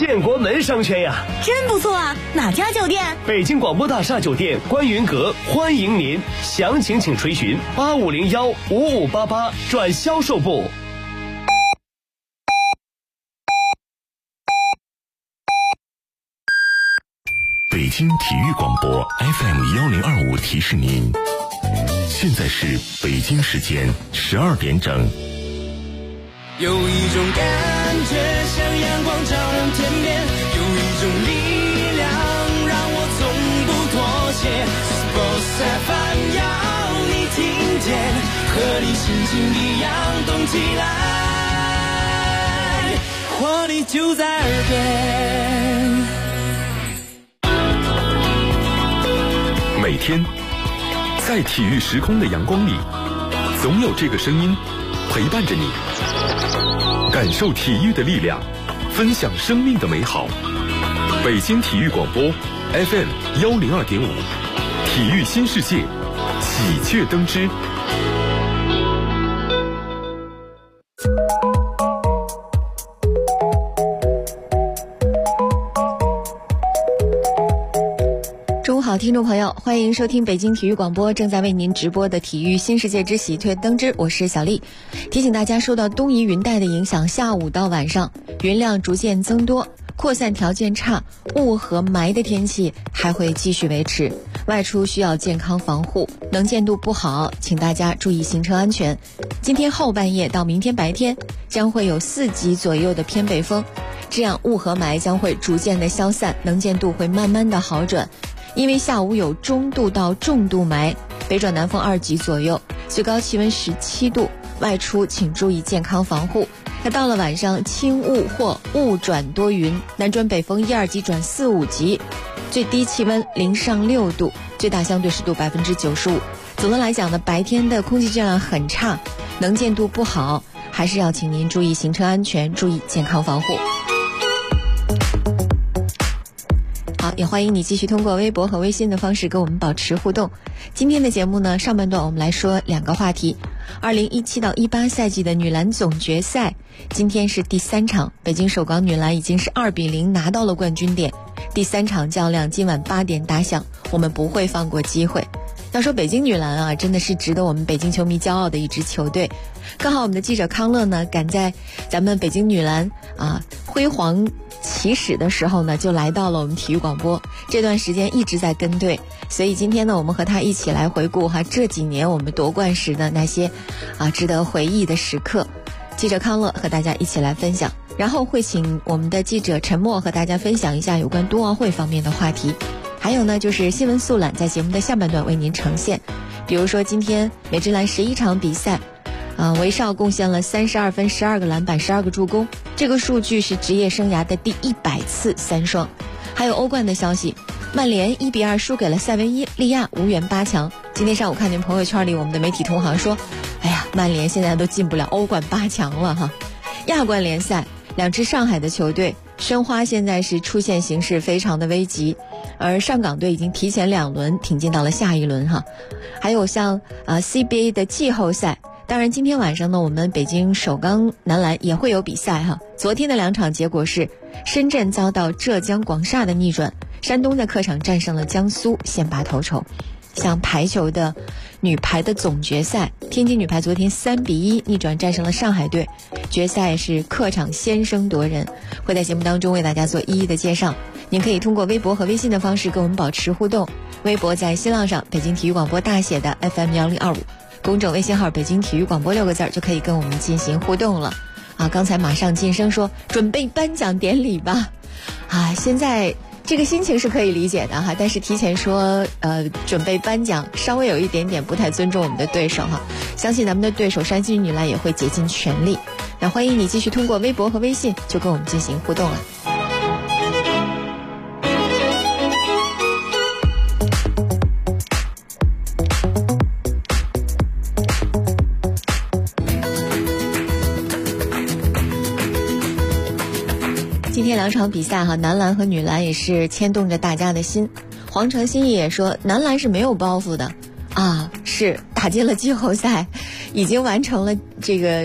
建国门商圈呀， 真不错啊！哪家酒店？ 北京广播大厦酒店观云阁，欢迎您，详情请垂询85015588转销售部。 北京体育广播 FM1025提示您，现在是北京时间12点整。 有一种感觉像阳光照亮天边，有一种力量让我从不妥协。Sports FM 要你听见，和你心情一样动起来，活力就在耳边。 每天在体育时空的阳光里，总有这个声音陪伴着你，感受体育的力量，分享生命的美好。北京体育广播 FM102.5，体育新世界，喜鹊登枝。 好，听众朋友，欢迎收听北京体育广播正在为您直播的体育新世界之喜鹊登枝，我是小丽。提醒大家，受到东移云带的影响，下午到晚上云量逐渐增多，扩散条件差，雾和霾的天气还会继续维持，外出需要健康防护，能见度不好，请大家注意行车安全。今天后半夜到明天白天将会有4级左右的偏北风，这样雾和霾将会逐渐的消散，能见度会慢慢的好转。因为下午有中度到重度霾，北转南风2级左右，最高气温17度，外出请注意健康防护。那到了晚上，轻雾或雾转多云，南转北风1、2级转4、5级，最低气温0上6度，最大相对湿度95%。总的来讲呢，白天的空气质量很差，能见度不好，还是要请您注意行车安全，注意健康防护。好，也欢迎你继续通过微博和微信的方式跟我们保持互动。今天的节目呢，上半段我们来说2个话题。2017到18赛季的女篮总决赛，今天是第3场，北京首钢女篮已经是2-0拿到了冠军点。第3场较量今晚8点打响，我们不会放过机会。要说北京女篮啊，真的是值得我们北京球迷骄傲的一支球队。刚好我们的记者康乐呢，赶在咱们北京女篮辉煌起始的时候呢，就来到了我们体育广播，这段时间一直在跟队，所以今天呢，我们和他一起来回顾这几年我们夺冠时的那些值得回忆的时刻。记者康乐和大家一起来分享，然后会请我们的记者陈默和大家分享一下有关冬奥会方面的话题。还有呢，就是新闻速览在节目的下半段为您呈现。比如说今天美职篮11场比赛，韦少贡献了32分、12个篮板、12个助攻，这个数据是职业生涯的第100次3双。还有欧冠的消息，曼联1-2输给了塞维利亚，无缘8强。今天上午看见朋友圈里我们的媒体同行说，哎呀，曼联现在都进不了欧冠8强了哈。亚冠联赛，2支上海的球队，申花现在是出现形势非常的危急，而上港队已经提前2轮挺进到了下一轮哈。还有像CBA 的季后赛，当然今天晚上呢，我们北京首钢男篮也会有比赛哈。昨天的2场结果是深圳遭到浙江广厦的逆转，山东在客场战胜了江苏，先拔头筹。像排球的女排的总决赛，天津女排昨天3-1逆转战胜了上海队，决赛是客场先声夺人，会在节目当中为大家做一一的介绍。您可以通过微博和微信的方式跟我们保持互动，微博在新浪上北京体育广播大写的 FM1025，公众微信号北京体育广播6个字就可以跟我们进行互动了刚才马上晋升说准备颁奖典礼吧现在这个心情是可以理解的但是提前说准备颁奖稍微有一点点不太尊重我们的对手相信咱们的对手山西女篮也会竭尽全力。那欢迎你继续通过微博和微信就跟我们进行互动了。今天2场比赛男篮和女篮也是牵动着大家的心。黄承新也说男篮是没有包袱的是打进了季后赛，已经完成了这个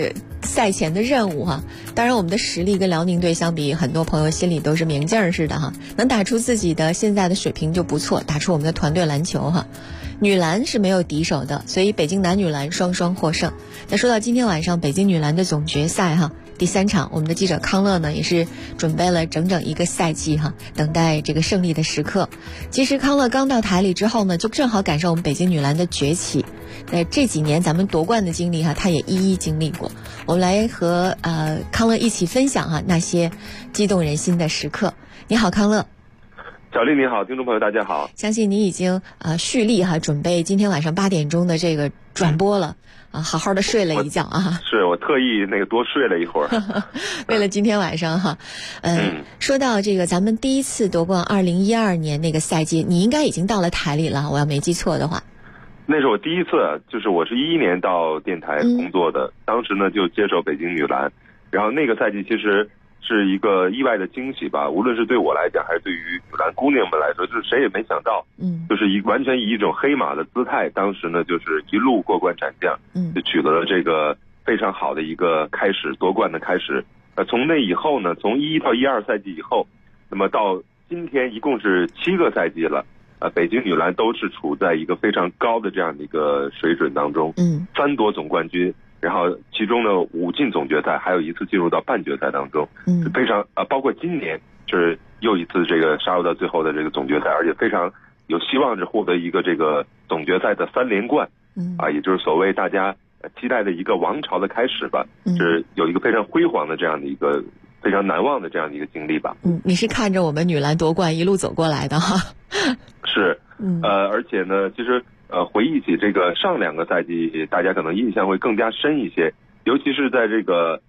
赛前的任务哈。当然我们的实力跟辽宁队相比，很多朋友心里都是明镜儿似的哈，能打出自己的现在的水平就不错，打出我们的团队篮球哈。女篮是没有敌手的，所以北京男女篮双双获胜。那说到今天晚上北京女篮的总决赛哈，第3场，我们的记者康乐呢也是准备了整整1个赛季哈，等待这个胜利的时刻。其实康乐刚到台里之后呢，就正好赶上我们北京女篮的崛起。这几年咱们夺冠的经历哈，他也一一经历过。我们来和康乐一起分享哈那些激动人心的时刻。你好，康乐。 小丽你好，听众朋友大家好。 相信你已经蓄力哈，准备今天晚上8点钟的这个转播了啊，好好的睡了一觉啊。 是我特意多睡了一会儿， 为了今天晚上哈。说到这个咱们第一次夺冠2012年那个赛季，你应该已经到了台里了，我要没记错的话。 那是我第一次，就是我是11年到电台工作的，当时呢就接手北京女篮，然后那个赛季其实是一个意外的惊喜吧，无论是对我来讲还是对于女篮姑娘们来说，就是谁也没想到，就是完全以一种黑马的姿态，当时呢就是一路过关斩将，就取得了这个非常好的一个开始，夺冠的开始。从那以后呢，从11到12赛季以后，那么到今天一共是7个赛季了。北京女篮都是处在一个非常高的这样的一个水准当中，3夺总冠军，然后其中呢5进总决赛，还有1次进入到半决赛当中，是非常包括今年是又一次这个杀入到最后的这个总决赛，而且非常有希望是获得一个这个总决赛的3连冠，也就是所谓大家期待的一个王朝的开始吧，是有一个非常辉煌的这样的一个非常难忘的这样的一个经历吧。 你是看着我们女篮夺冠一路走过来的哈。 是，而且呢，其实回忆起这个上2个赛季，大家可能印象会更加深一些，尤其是在这个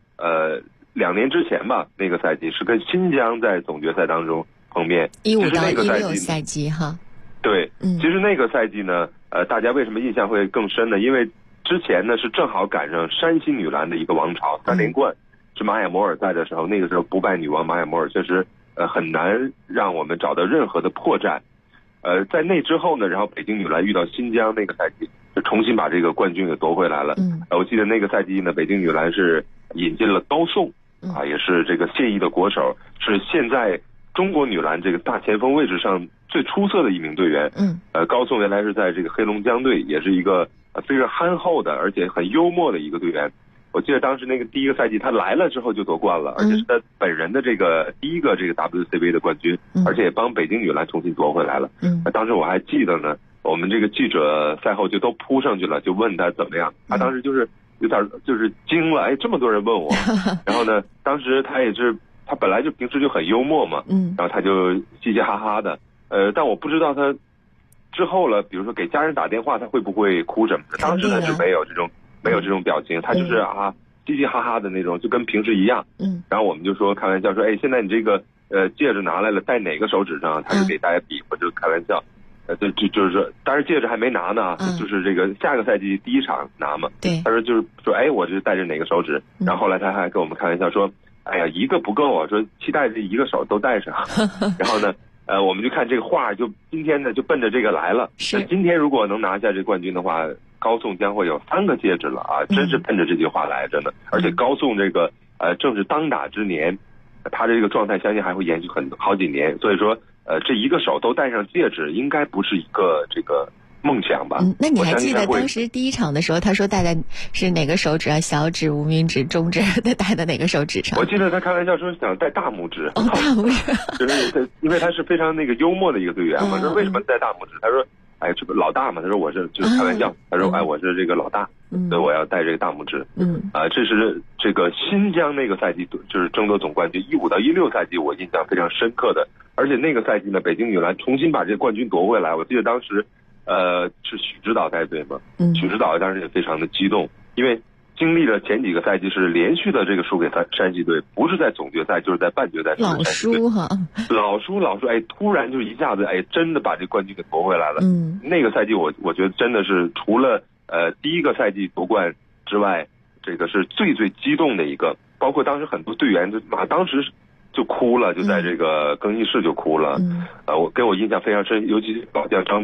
2年之前吧，那个赛季是跟新疆在总决赛当中碰面 ，15到16赛季哈。 对，其实那个赛季呢，大家为什么印象会更深呢？因为之前呢是正好赶上山西女篮的一个王朝3连冠，是马雅摩尔在的时候，那个时候不败女王马雅摩尔确实很难让我们找到任何的破绽。在那之后呢，然后北京女篮遇到新疆那个赛季，就重新把这个冠军给夺回来了。我记得那个赛季呢，北京女篮是引进了高颂，也是这个现役的国手，是现在中国女篮这个大前锋位置上最出色的一名队员。高颂原来是在这个黑龙江队，也是一个非常憨厚的而且很幽默的一个队员。我记得当时那个第1个赛季他来了之后就夺冠了，而且是他本人的这个第1个这个 WCB 的冠军，而且也帮北京女篮重新夺回来了。当时我还记得呢，我们这个记者赛后就都扑上去了，就问他怎么样。他当时就是有点就是惊了，这么多人问我。然后呢，当时他本来就平时就很幽默嘛，然后他就嘻嘻哈哈的。但我不知道他之后了，比如说给家人打电话，他会不会哭什么的。当时呢是没有这种表情，他就是嘻嘻哈哈的那种，就跟平时一样。然后我们就说开玩笑说，现在你这个戒指拿来了，戴哪个手指上？他就给大家比划，就开玩笑。就是说，当然戒指还没拿呢，就是这个下个赛季第1场拿嘛。对，他说就是说，我这戴着哪个手指？然后后来他还跟我们开玩笑说，一个不够，说期待这1个手都戴上。然后呢，我们就看这个话，就今天呢就奔着这个来了。是，今天如果能拿下这冠军的话，高颂将会有3个戒指了啊！真是奔着这句话来着呢。而且高颂这个正是当打之年，他这个状态相信还会延续好几年。所以说这1个手都戴上戒指，应该不是一个这个梦想吧？ 那你还记得当时第1场的时候，他说戴的是哪个手指啊？小指、无名指、中指，戴的哪个手指上？ 我记得他开玩笑说想戴大拇指。 大拇指。 就是因为他是非常那个幽默的一个队员嘛。说为什么戴大拇指？他说。这不老大嘛？他说我是就是开玩笑。他说我是这个老大，所以我要戴这个大拇指。这是这个新疆那个赛季就是争夺总冠军，15到16赛季我印象非常深刻的。而且那个赛季呢，北京女篮重新把这个冠军夺回来。我记得当时是许指导带队嘛，许指导当时也非常的激动，因为经历了前几个赛季是连续的这个输给山西队，不是在总决赛就是在半决赛。 老输哈， 老输，突然就一下子真的把这冠军给夺回来了。那个赛季我觉得真的是除了第1个赛季夺冠之外，这个是最激动的一个。包括当时很多队员当时就哭了，就在这个更衣室就哭了。给我印象非常深，尤其是老将张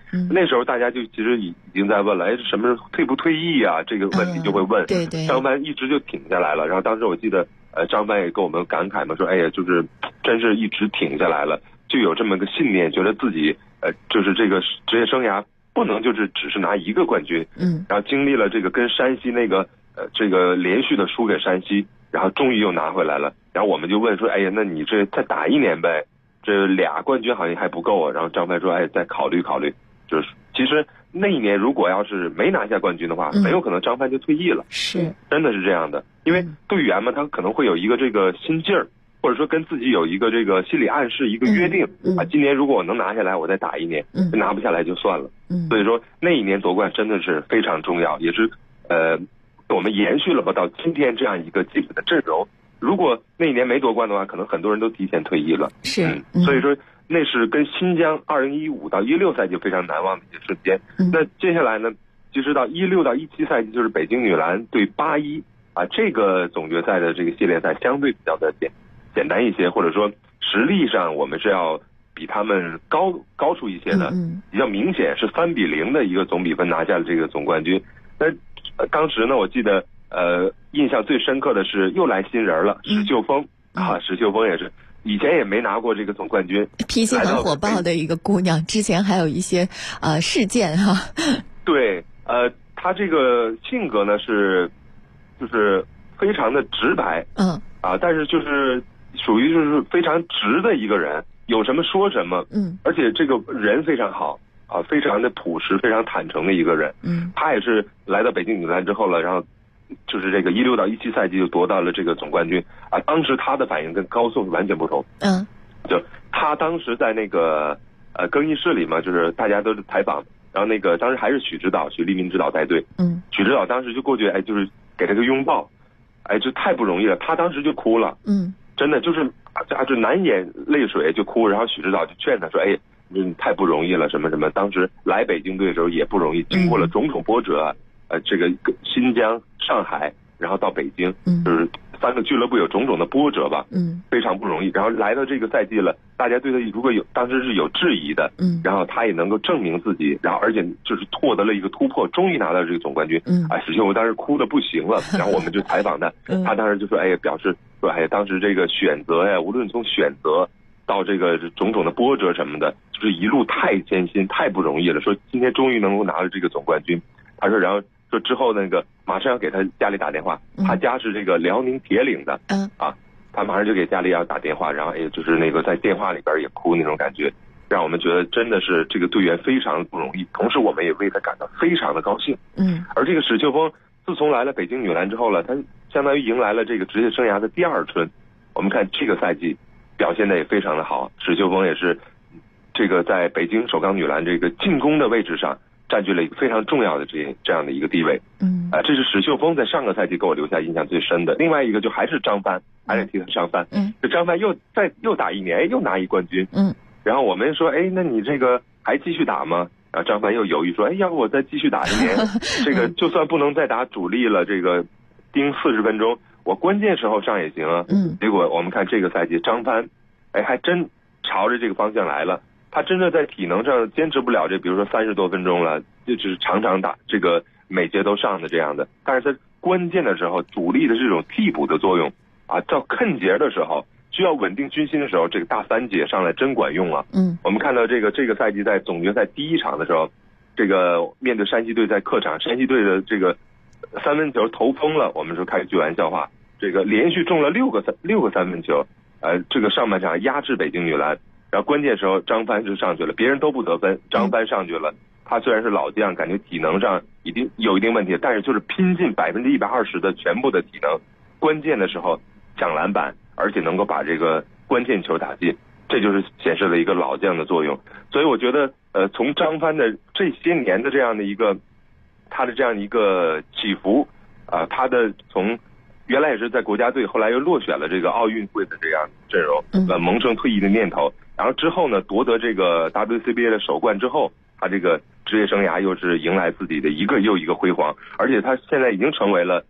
那时候大家就其实已经在问了，哎，什么时候退不退役啊？这个问题就会问。 对对。 张帆一直就挺下来了，然后当时我记得，张帆也跟我们感慨嘛，说，哎呀，就是真是一直挺下来了，就有这么个信念，觉得自己就是这个职业生涯不能就是只是拿一个冠军。然后经历了这个跟山西那个这个连续的输给山西，然后终于又拿回来了。然后我们就问说，哎呀，那你这再打1年呗？这2冠军好像还不够啊。然后张帆说，哎，再考虑考虑。就是其实那一年如果要是没拿下冠军的话，很有可能张帆就退役了。 是， 真的是这样的。因为队员嘛，他可能会有一个这个心劲儿，或者说跟自己有一个这个心理暗示，一个约定啊。今年如果我能拿下来，我再打1年；拿不下来就算了。所以说那一年夺冠真的是非常重要，也是我们延续了吧到今天这样一个基本的阵容。如果那一年没夺冠的话，可能很多人都提前退役了。 是， 所以说那是跟新疆2015到16赛季非常难忘的一个瞬间。那接下来呢，其实到16到17赛季就是北京女篮对81啊，这个总决赛的这个系列赛相对比较的简单一些，或者说实力上我们是要比他们高出一些的。比较明显是3-0的一个总比分拿下了这个总冠军。那当时呢，我记得印象最深刻的是又来新人了，史秀峰啊，史秀峰也是以前也没拿过这个总冠军， 脾气很火爆的一个姑娘，之前还有一些事件哈。对， 她这个性格呢就是非常的直白，但是就是属于就是非常直的一个人，有什么说什么，而且这个人非常好啊，非常的朴实，非常坦诚的一个人。她也是来到北京女篮之后了，然后就是这个16到17赛季就夺到了这个总冠军啊。当时她的反应跟高颂完全不同。就她当时在那个更衣室里嘛，就是大家都是采访，然后那个当时还是许立民指导带队，许指导当时就过去，哎，就是给他个拥抱，哎，这太不容易了。他当时就哭了，真的就是就难掩泪水就哭，然后许指导就劝他说，哎，太不容易了，什么什么。当时来北京队的时候也不容易，经过了种种波折，这个新疆、上海，然后到北京，就是3个俱乐部有种种的波折吧，非常不容易。然后来到这个赛季了，大家对他如果当时是有质疑的，然后他也能够证明自己，然后而且就是获得了一个突破，终于拿到这个总冠军。史秀峰当时哭得不行了，然后我们就采访他，他当时就说，哎，表示说，哎，当时这个选择呀，无论从选择到这个种种的波折什么的，就是一路太艰辛，太不容易了。说今天终于能够拿到这个总冠军，他说，然后说之后那个马上要给他家里打电话，他家是这个辽宁铁岭的，他马上就给家里要打电话，然后也就是那个在电话里边也哭那种感觉，让我们觉得真的是这个队员非常不容易，同时我们也为他感到非常的高兴。而这个史秀峰自从来了北京女篮之后了，他相当于迎来了这个职业生涯的第2春。我们看这个赛季表现的也非常的好，史秀峰也是这个在北京首钢女篮这个进攻的位置上占据了一个非常重要的这样的一个地位。这是史秀峰在上个赛季给我留下印象最深的。另外一个就还是张帆，还得提他张帆。这张帆又打1年，又拿1冠军。然后我们说，哎，那你这个还继续打吗？然后张帆又犹豫说，哎，要不我再继续打1年？这个就算不能再打主力了，这个盯40分钟，我关键时候上也行啊。结果我们看这个赛季张帆，哎，还真朝着这个方向来了。他真的在体能上坚持不了这，比如说30多分钟了，就是常常打这个每节都上的这样的。但是在关键的时候，主力的这种替补的作用啊，到坑节的时候，需要稳定军心的时候，这个大3节上来真管用啊。我们看到这个赛季在总决赛第1场的时候，这个面对山西队在客场，山西队的这个3分球投疯了，我们说开句玩笑话，这个连续中了6个3分球，这个上半场压制北京女篮。然后关键时候张帆就上去了，别人都不得分，张帆上去了。他虽然是老将，感觉体能上已经有一定问题，但是就是拼尽120%的全部的体能，关键的时候抢篮板，而且能够把这个关键球打进，这就是显示了一个老将的作用。所以我觉得从张帆的这些年的这样的一个他的这样一个起伏他的从原来也是在国家队，后来又落选了这个奥运会的这样阵容，萌生退役的念头。然后之后呢，夺得这个 WCBA 的首冠之后，他这个职业生涯又是迎来自己的一个又一个辉煌，而且他现在已经成为了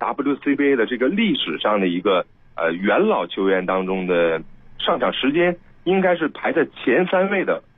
WCBA 的这个历史上的一个元老球员当中的上场时间应该是排在前3位的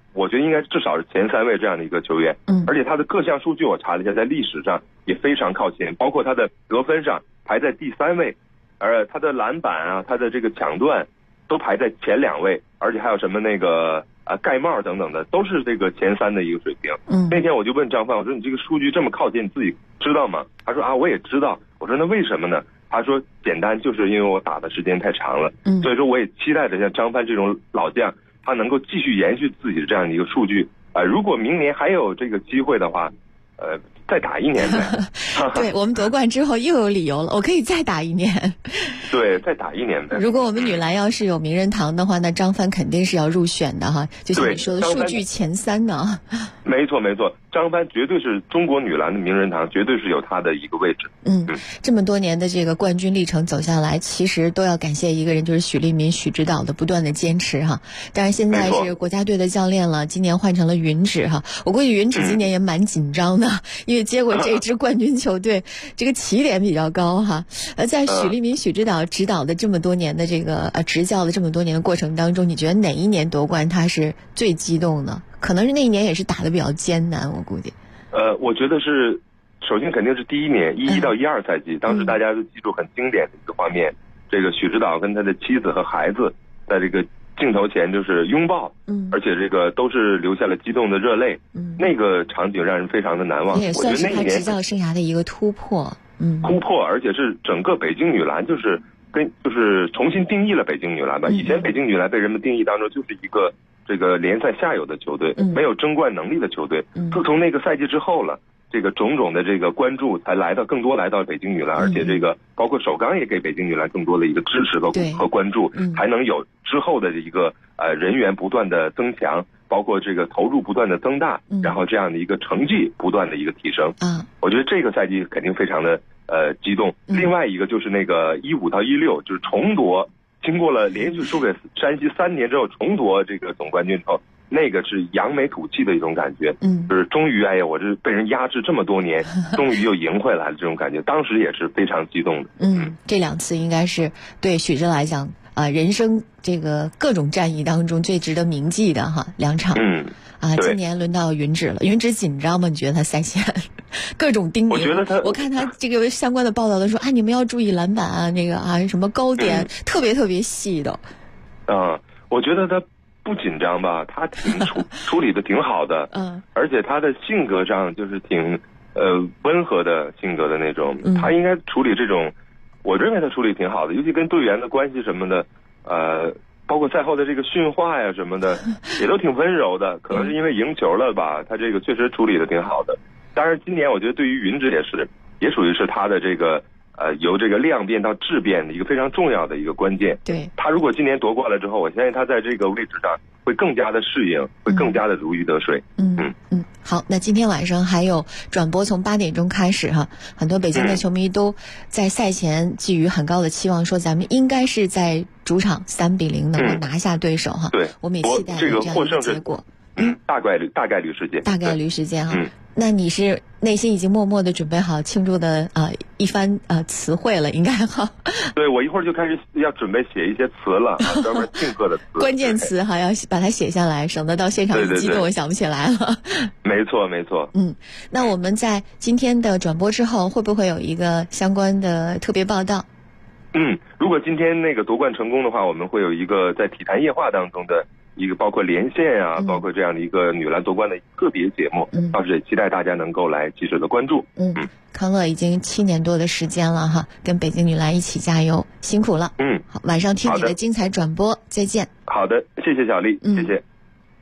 我觉得应该至少是前3位这样的一个球员。而且他的各项数据我查了一下，在历史上也非常靠前，包括他的得分上排在第3位，而他的篮板啊，他的这个抢断都排在前2位，而且还有什么那个盖帽等等的，都是这个前3的一个水平。那天我就问张帆，我说你这个数据这么靠前，你自己知道吗？他说我也知道。我说那为什么呢？他说简单，就是因为我打的时间太长了。所以说我也期待着像张帆这种老将，他能够继续延续自己的这样的一个数据。如果明年还有这个机会的话，再打1年呗。 对，我们夺冠之后又有理由了，我可以再打1年。 对，再打1年呗。 如果我们女篮要是有名人堂的话，那张帆肯定是要入选的哈，就像你说的数据前3呢。 没错没错，张帆绝对是中国女篮的名人堂，绝对是有她的一个位置。 这么多年的这个冠军历程走下来，其实都要感谢一个人，就是许利民许指导的不断的坚持哈。当然现在是国家队的教练了，今年换成了云指哈。我估计云指今年也蛮紧张的，因为接过这支冠军球队，这个起点比较高哈。在许利民许指导指导的这么多年的这个执教的这么多年的过程当中，你觉得哪一年夺冠他是最激动的？可能是那一年也是打得比较艰难，我估计。 我觉得是，首先肯定是第1年11到12赛季，当时大家都记住很经典的一个画面，这个许指导跟他的妻子和孩子在这个镜头前就是拥抱，而且这个都是流下了激动的热泪，那个场景让人非常的难忘。 也算是他执教生涯的一个突破， 突破，而且是整个北京女篮就是重新定义了北京女篮吧。以前北京女篮被人们定义当中就是一个这个联赛下游的球队，没有争冠能力的球队。自从那个赛季之后了，这个种种的这个关注才更多来到北京女篮，而且这个包括首钢也给北京女篮更多的一个支持和关注，才能有之后的一个人员不断的增强，包括这个投入不断的增大，然后这样的一个成绩不断的一个提升。我觉得这个赛季肯定非常的激动。另外一个就是那个15到16，就是重夺，经过了连续输给山西3年之后重夺这个总冠军之后，那个是扬眉吐气的一种感觉。就是终于我这被人压制这么多年，终于又赢回来了这种感觉，当时也是非常激动的。 这2次应该是对许峥来讲人生这个各种战役当中最值得铭记的2场。今年轮到云指了，云指紧张吗？你觉得他赛前各种叮咛？我看他这个相关的报道都说你们要注意篮板啊，那个什么高点，特别特别细的。 我觉得他不紧张吧，他处理的挺好的。而且他的性格上就是挺温和的性格的那种，他应该处理这种，我认为他处理挺好的，尤其跟队员的关系什么的，包括赛后的这个训话呀什么的，也都挺温柔的。可能是因为赢球了吧，他这个确实处理的挺好的。当然今年我觉得对于云指也属于是他的这个由这个量变到质变的一个非常重要的一个关键。 对， 他如果今年夺冠了之后，我相信他在这个位置上会更加的适应，会更加的如鱼得水。 好，那今天晚上还有转播，从8点钟开始很多北京的球迷都在赛前寄予很高的期望，说咱们应该是在主场3比0能够拿下对手对，我们也期待这样一个结果。 大概率事件。大概率事件那你是内心已经默默的准备好庆祝的一番词汇了，应该对，我一会儿就开始要准备写一些词了，专门庆贺的词， 关键词要把它写下来，省得到现场一激动我想不起来了。 没错。 那我们在今天的转播之后，会不会有一个相关的特别报道？ 如果今天那个夺冠成功的话，我们会有一个在体坛夜话当中的一个包括连线包括这样的一个女篮夺冠的特别节目，到时也期待大家能够来及时的关注。 康乐已经7年多的时间了跟北京女篮一起加油，辛苦了。好，晚上听你的精彩转播，再见。 好的，谢谢小丽，谢谢。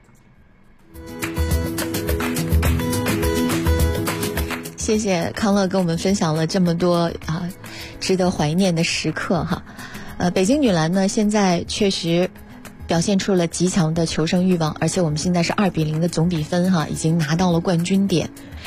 谢谢康乐跟我们分享了这么多值得怀念的时刻北京女篮呢，现在确实表现出了极强的求胜欲望，而且我们现在是2比0的总比分已经拿到了冠军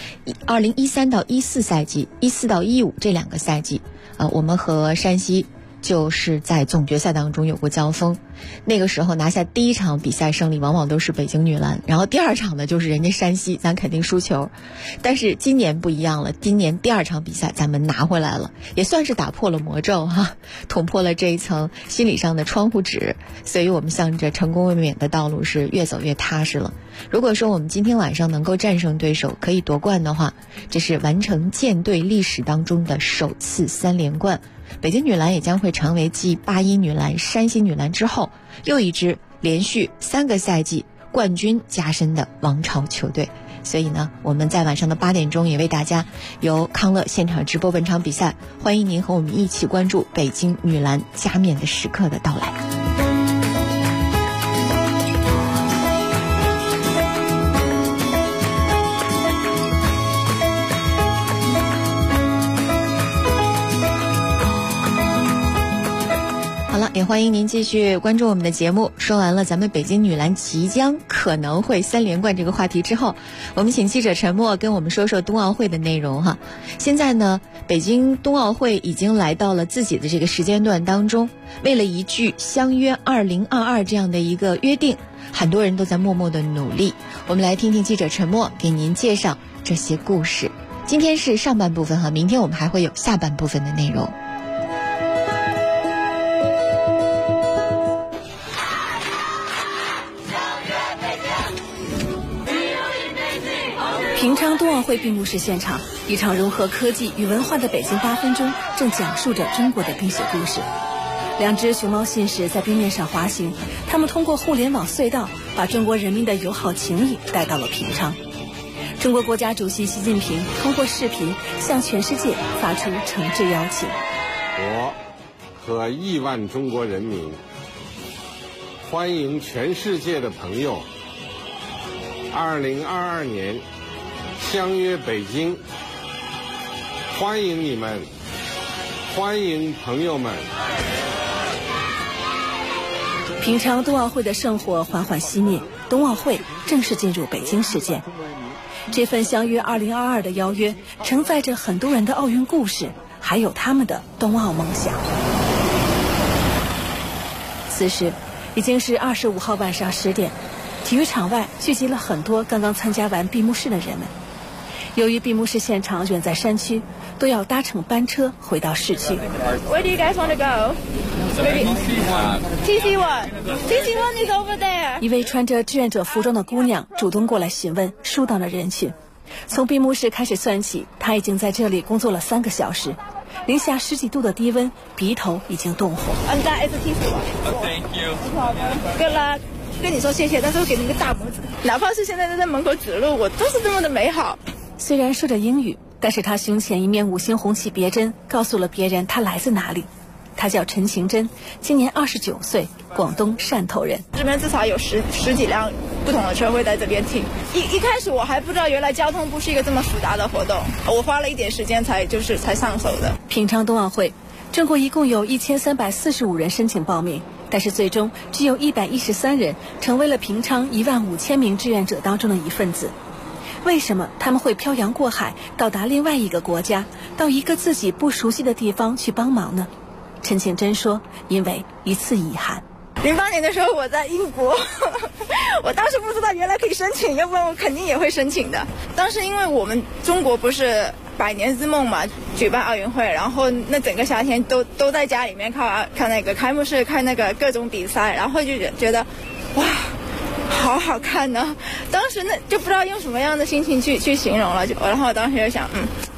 点。2013到14赛季，14到15这2个赛季我们和山西就是在总决赛当中有过交锋，那个时候拿下第一场比赛胜利往往都是北京女篮，然后第二场呢就是人家山西，咱肯定输球。但是今年不一样了，今年第二场比赛咱们拿回来了，也算是打破了魔咒哈，捅破了这一层心理上的窗户纸，所以我们向着成功卫冕的道路是越走越踏实了。如果说我们今天晚上能够战胜对手，可以夺冠的话，这是完成舰队历史当中的首次3连冠。北京女篮也将会成为继81女篮、山西女篮之后又一支连续3个赛季冠军加身的王朝球队。所以呢，我们在晚上的8点钟也为大家由康乐现场直播本场比赛，欢迎您和我们一起关注北京女篮加冕的时刻的到来。也欢迎您继续关注我们的节目。说完了咱们北京女篮即将可能会3连冠这个话题之后，我们请记者陈默跟我们说说冬奥会的内容哈。现在呢，北京冬奥会已经来到了自己的这个时间段当中，为了一句相约2022这样的一个约定，很多人都在默默的努力。我们来听听记者陈默给您介绍这些故事。今天是上半部分哈，明天我们还会有下半部分的内容。 平昌冬奥会闭幕式现场，一场融合科技与文化的北京8分钟正讲述着中国的冰雪故事。2只熊猫信使在冰面上滑行，他们通过互联网隧道把中国人民的友好情谊带到了平昌。中国国家主席习近平通过视频向全世界发出诚挚邀请。 我和亿万中国人民欢迎全世界的朋友2022年相约北京，欢迎你们，欢迎朋友们。 平昌冬奥会的圣火缓缓熄灭，冬奥会正式进入北京时间。这份相约2022的邀约，承载着很多人的奥运故事，还有他们的冬奥梦想。此时已经是25号晚上10点，体育场外聚集了很多刚刚参加完闭幕式的人们。由于闭幕式现场远在山区，都要搭乘班车回到市区。 Where do you guys want to go? TC1. TC1 is over there. 一位穿着志愿者服装的姑娘主动过来询问，疏导了人群。从闭幕式开始算起，她已经在这里工作了3个小时，零下10几度的低温，鼻头已经冻红。 And that is a TC1. Thank you. Good luck. 跟你说谢谢，但是我给你个大拇指。哪怕是现在在门口指路，我都是这么的美好。 虽然说着英语，但是他胸前一面5星红旗别针告诉了别人他来自哪里。他叫陈晴真，今年29岁，广东汕头人。 这边至少有十几辆不同的车会在这边停。一开始我还不知道原来交通部是一个这么复杂的活动，我花了一点时间才上手的。 平昌冬奥会，中国一共有1345人申请报名，但是最终只有113人成为了平昌15000名志愿者当中的一份子。为什么他们会漂洋过海到达另外一个国家，到一个自己不熟悉的地方去帮忙呢？陈晴真说，因为一次遗憾。 08年的时候我在英国我当时不知道原来可以申请，要不然我肯定也会申请的。当时因为我们中国不是100年之梦嘛，举办奥运会，然后那整个夏天都在家里面看那个开幕式，看那个各种比赛，然后就觉得哇好好看呢。当时那就不知道用什么样的心情去形容了，然后我当时就想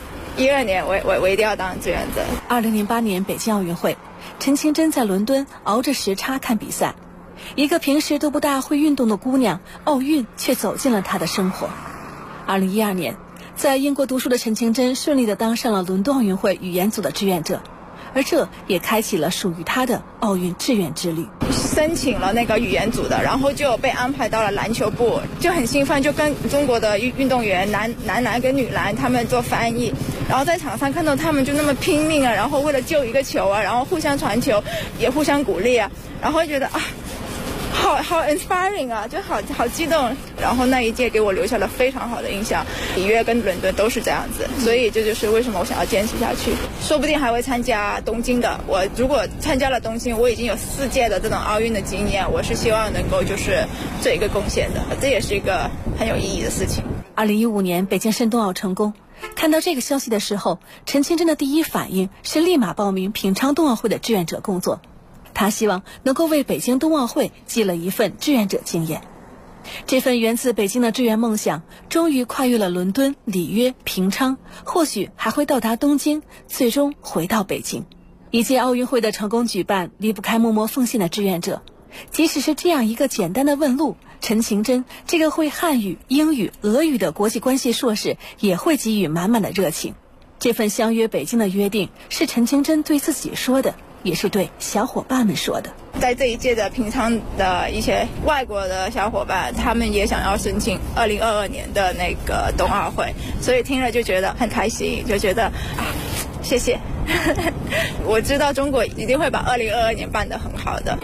12年我一定要当志愿者。 2008年北京奥运会，陈晴真在伦敦熬着时差看比赛，一个平时都不大会运动的姑娘，奥运却走进了她的生活。2012年，在英国读书的陈晴真顺利地当上了伦敦奥运会语言组的志愿者，而这也开启了属于她的奥运志愿之旅。 申请了那个语言组的，然后就被安排到了篮球部，就很兴奋，就跟中国的运动员男篮跟女篮他们做翻译，然后在场上看到他们就那么拼命啊，然后为了救一个球啊，然后互相传球，也互相鼓励啊，然后觉得好 inspiring 啊，就好激动。然后那一届给我留下了非常好的印象，里约跟伦敦都是这样子，所以这就是为什么我想要坚持下去。 说不定还会参加东京的。我如果参加了东京，我已经有4届的这种奥运的经验，我是希望能够就是做一个贡献的，这也是一个很有意义的事情。 2015年北京申冬奥成功，看到这个消息的时候，陈清真的第一反应是立马报名平昌冬奥会的志愿者工作，他希望能够为北京冬奥会积了一份志愿者经验。这份源自北京的志愿梦想终于跨越了伦敦、里约、平昌，或许还会到达东京，最终回到北京。一届奥运会的成功举办离不开默默奉献的志愿者，即使是这样一个简单的问路，陈晴真这个会汉语、英语、俄语的国际关系硕士也会给予满满的热情。这份相约北京的约定是陈晴真对自己说的，也是对小伙伴们说的。 在这一届的平昌的一些外国的小伙伴，他们也想要申请2022年的那个冬奥会，所以听了就觉得很开心，就觉得谢谢。我知道中国一定会把2022年办得很好的。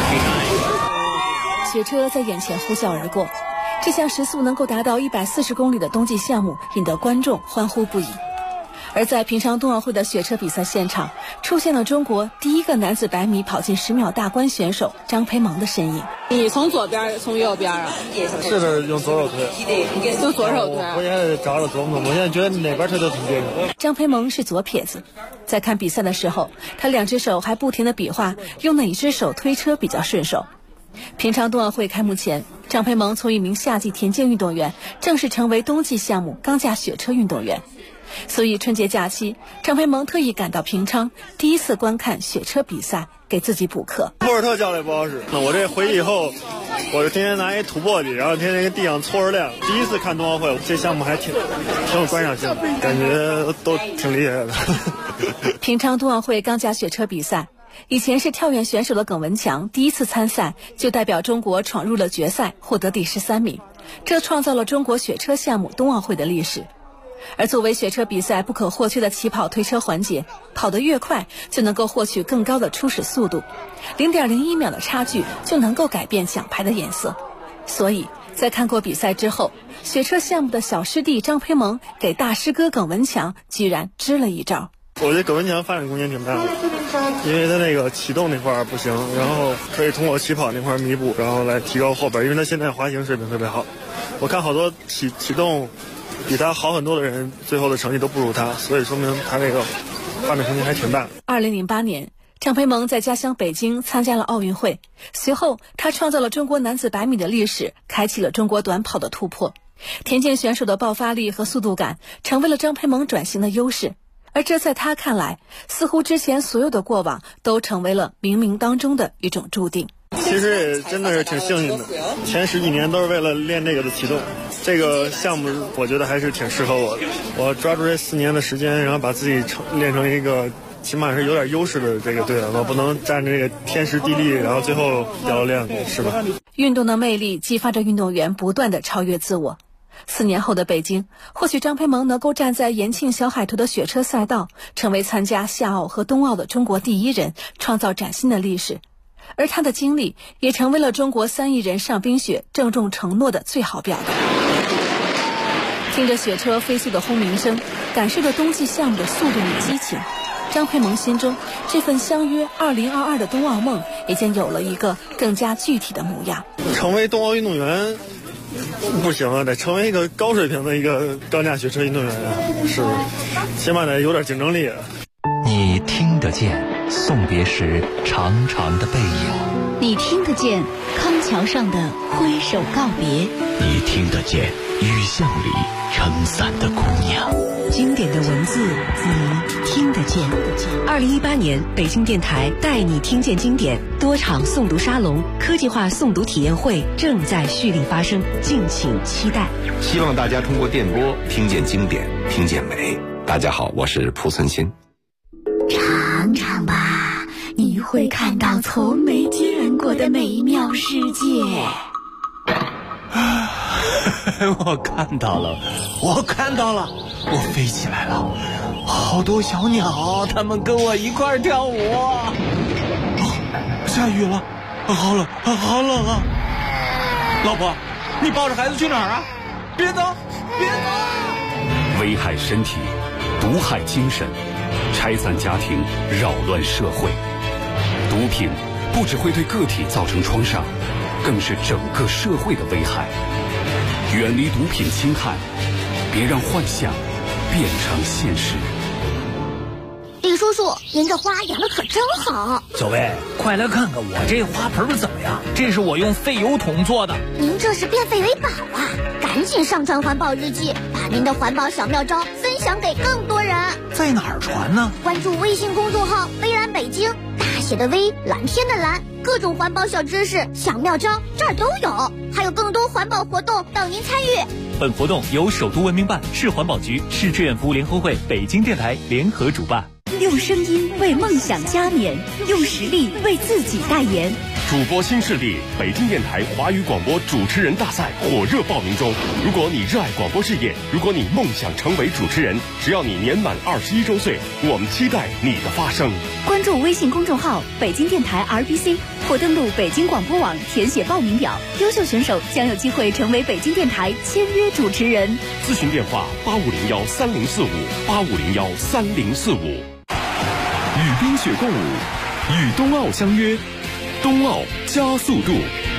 雪车在眼前呼啸而过，这项时速能够达到140公里的冬季项目引得观众欢呼不已。而在平昌冬奥会的雪车比赛现场，出现了中国第一个男子100米跑进10秒大关选手张培萌的身影。 你从左边从右边啊？ 是的，用左手推。 用左手推。 我现在找了琢磨，我现在觉得哪边推都挺对的。 张培萌是左撇子，在看比赛的时候，他2只手还不停地比划，用哪一只手推车比较顺手。平昌冬奥会开幕前，张培萌从一名夏季田径运动员正式成为冬季项目钢架雪车运动员。所以春节假期，张培萌特意赶到平昌，第一次观看雪车比赛，给自己补课。 博尔特教练不好使，那我这回去以后，我就天天拿一土簸箕，然后天天跟地上搓着练。第一次看冬奥会，这项目还挺有观赏性，感觉都挺厉害的。 平昌冬奥会钢架雪车比赛，以前是跳远选手的耿文强第一次参赛就代表中国闯入了决赛，获得第13名，这创造了中国雪车项目冬奥会的历史。而作为雪车比赛不可或缺的起跑推车环节，跑得越快就能够获取更高的初始速度，0.01秒的差距就能够改变奖牌的颜色。所以在看过比赛之后，雪车项目的小师弟张培萌给大师哥耿文强居然支了一招。 我觉得耿文强发展空间挺大的，因为他那个启动那块不行，然后可以通过起跑那块弥补，然后来提高后边，因为他现在滑行水平特别好。我看好多启动比他好很多的人，最后的成绩都不如他，所以说明他这个发展空间还挺大。 2008年，张培萌在家乡北京参加了奥运会，随后他创造了中国男子100米的历史，开启了中国短跑的突破。田径选手的爆发力和速度感成为了张培萌转型的优势，而这在他看来，似乎之前所有的过往都成为了冥冥当中的一种注定。 其实也真的是挺幸运的，前10几年都是为了练这个的启动，这个项目我觉得还是挺适合我的。我抓住这4年的时间，然后把自己练成一个起码是有点优势的这个队员，我不能占着这个天时地利，然后最后掉链子，是吧？ 运动的魅力激发着运动员不断的超越自我。4年后的北京，或许张培萌能够站在延庆小海豚的雪车赛道，成为参加夏奥和冬奥的中国第1人，创造崭新的历史。而他的经历也成为了中国3亿人上冰雪郑重承诺的最好表达。听着雪车飞速的轰鸣声，感受着冬季项目的速度与激情，张培萌心中这份相约2022的冬奥梦已经有了一个更加具体的模样。 成为冬奥运动员不行啊，得成为一个高水平的一个钢架雪车运动员啊，是起码得有点竞争力啊。 你听得见送别时长长的背影， 你听得见康桥上的挥手告别， 你听得见雨巷里撑伞的姑娘。 经典的文字你听得见。2018年北京电台带你听见经典多场诵读沙龙、科技化诵读体验会正在蓄力发生，敬请期待。 希望大家通过电波听见经典，听见美。大家好，我是濮存昕。 尝尝吧，你会看到从没见过的美妙世界。 我看到了，我飞起来了，好多小鸟，它们跟我一块跳舞。下雨了，好冷啊！老婆，你抱着孩子去哪儿啊？别走！ 危害身体，毒害精神。 拆散家庭，扰乱社会。毒品不只会对个体造成创伤，更是整个社会的危害。远离毒品侵害，别让幻想变成现实。 李叔叔，您这花养的可真好。 小薇，快来看看我这花盆怎么样？这是我用废油桶做的。 您这是变废为宝啊！赶紧上传环保日记，把您的环保小妙招分享给更多人。 在哪儿传呢？ 关注微信公众号“微蓝北京”，大写的微，蓝天的蓝，各种环保小知识、小妙招这儿都有，还有更多环保活动等您参与。 本活动由首都文明办、市环保局、市志愿服务联合会、北京电台联合主办。 用声音为梦想加冕，用实力为自己代言。 主播新势力北京电台华语广播主持人大赛火热报名中。如果你热爱广播事业，如果你梦想成为主持人，只要你年满21周岁，我们期待你的发声。 关注微信公众号北京电台 RBC 或登录北京广播网填写报名表，优秀选手将有机会成为北京电台签约主持人。 咨询电话8501304585013045。 与冰雪共舞，与冬奥相约，冬奥加速度。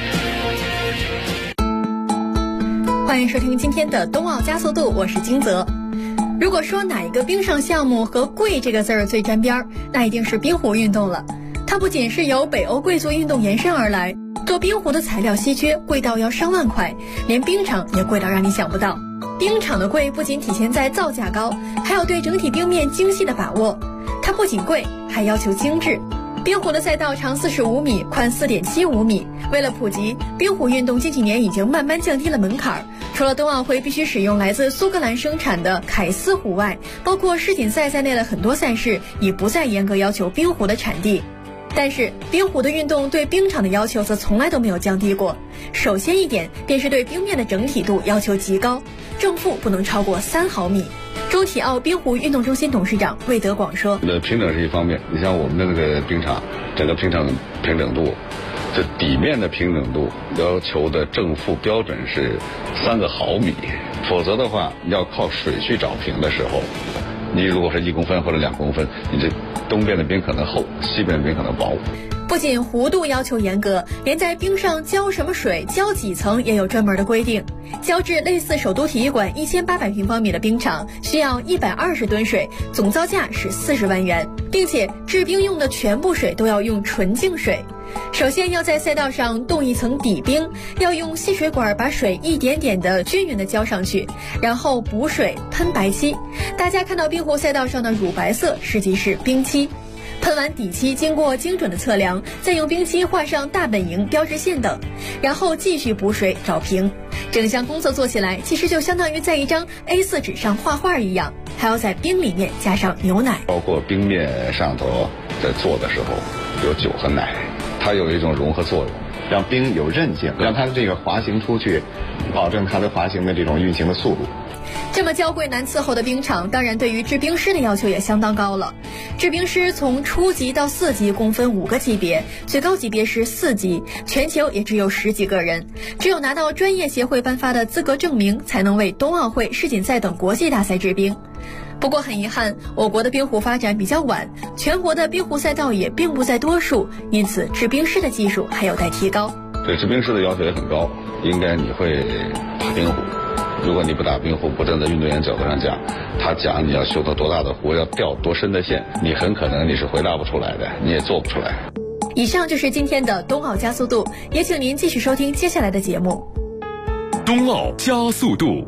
欢迎收听今天的冬奥加速度，我是金泽。如果说哪一个冰上项目和贵这个字儿最沾边儿，那一定是冰壶运动了。它不仅是由北欧贵族运动延伸而来，做冰壶的材料稀缺，贵到要上万块，连冰场也贵到让你想不到。冰场的贵不仅体现在造价高，还要对整体冰面精细的把握。它不仅贵，还要求精致。冰壶的赛道长45米，宽4.75米。为了普及，冰壶运动近几年已经慢慢降低了门槛。除了冬奥会必须使用来自苏格兰生产的凯斯壶外，包括世锦赛在内的很多赛事已不再严格要求冰壶的产地。但是冰壶的运动对冰场的要求则从来都没有降低过。首先一点便是对冰面的整体度要求极高，正负不能超过3毫米。中体奥冰壶运动中心董事长魏德广说： 平整是一方面，你像我们的那个冰场，整个冰场平整度，这底面的平整度要求的正负标准是3个毫米，否则的话要靠水去找平的时候，你如果是1公分或者2公分，你这东边的冰可能厚，西边的冰可能薄。 不仅弧度要求严格，连在冰上浇什么水、浇几层也有专门的规定。浇制类似首都体育馆1800平方米的冰场，需要120吨水，总造价是40万元，并且制冰用的全部水都要用纯净水。首先要在赛道上冻一层底冰，要用吸水管把水一点点的均匀的浇上去，然后补水喷白漆。大家看到冰壶赛道上的乳白色实际是冰漆。喷完底漆，经过精准的测量，再用冰漆画上大本营、标志线等，然后继续补水找平。整项工作做起来，其实就相当于在一张 A4 纸上画画一样，还要在冰里面加上牛奶。 包括冰面上头在做的时候，有酒和奶，它有一种融合作用，让冰有韧性，让它这个滑行出去，保证它的滑行的这种运行的速度。 这么娇贵难伺候的冰场，当然对于制冰师的要求也相当高了。制冰师从初级到4级共分5个级别，最高级别是4级，全球也只有10几个人。只有拿到专业协会颁发的资格证明，才能为冬奥会、世锦赛等国际大赛制冰。不过很遗憾，我国的冰壶发展比较晚，全国的冰壶赛道也并不在多数，因此制冰师的技术还有待提高。 对制冰师的要求也很高，应该你会打冰壶。如果你不打冰壶，不站在运动员角度上讲，他讲你要修到多大的壶，要吊多深的线，你很可能你是回答不出来的，你也做不出来。 以上就是今天的冬奥加速度，也请您继续收听接下来的节目。 冬奥加速度。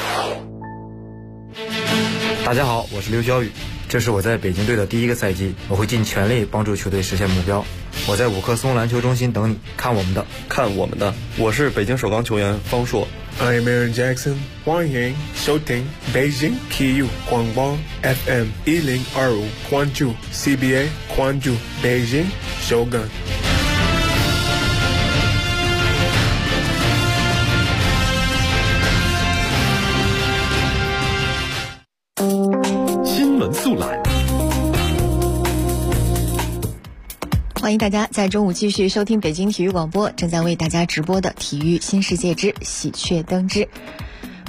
大家好，我是刘晓宇，这是我在北京队的第1个赛季，我会尽全力帮助球队实现目标。我在五棵松篮球中心等你，看我们的。 我是北京首钢球员方硕。 I'm Aaron Jackson， 欢迎收听北京体育广播 FM 1025，关注 CBA， 关注北京首钢。 新闻速览。 欢迎大家在中午继续收听北京体育广播正在为大家直播的体育新世界之喜鹊登枝。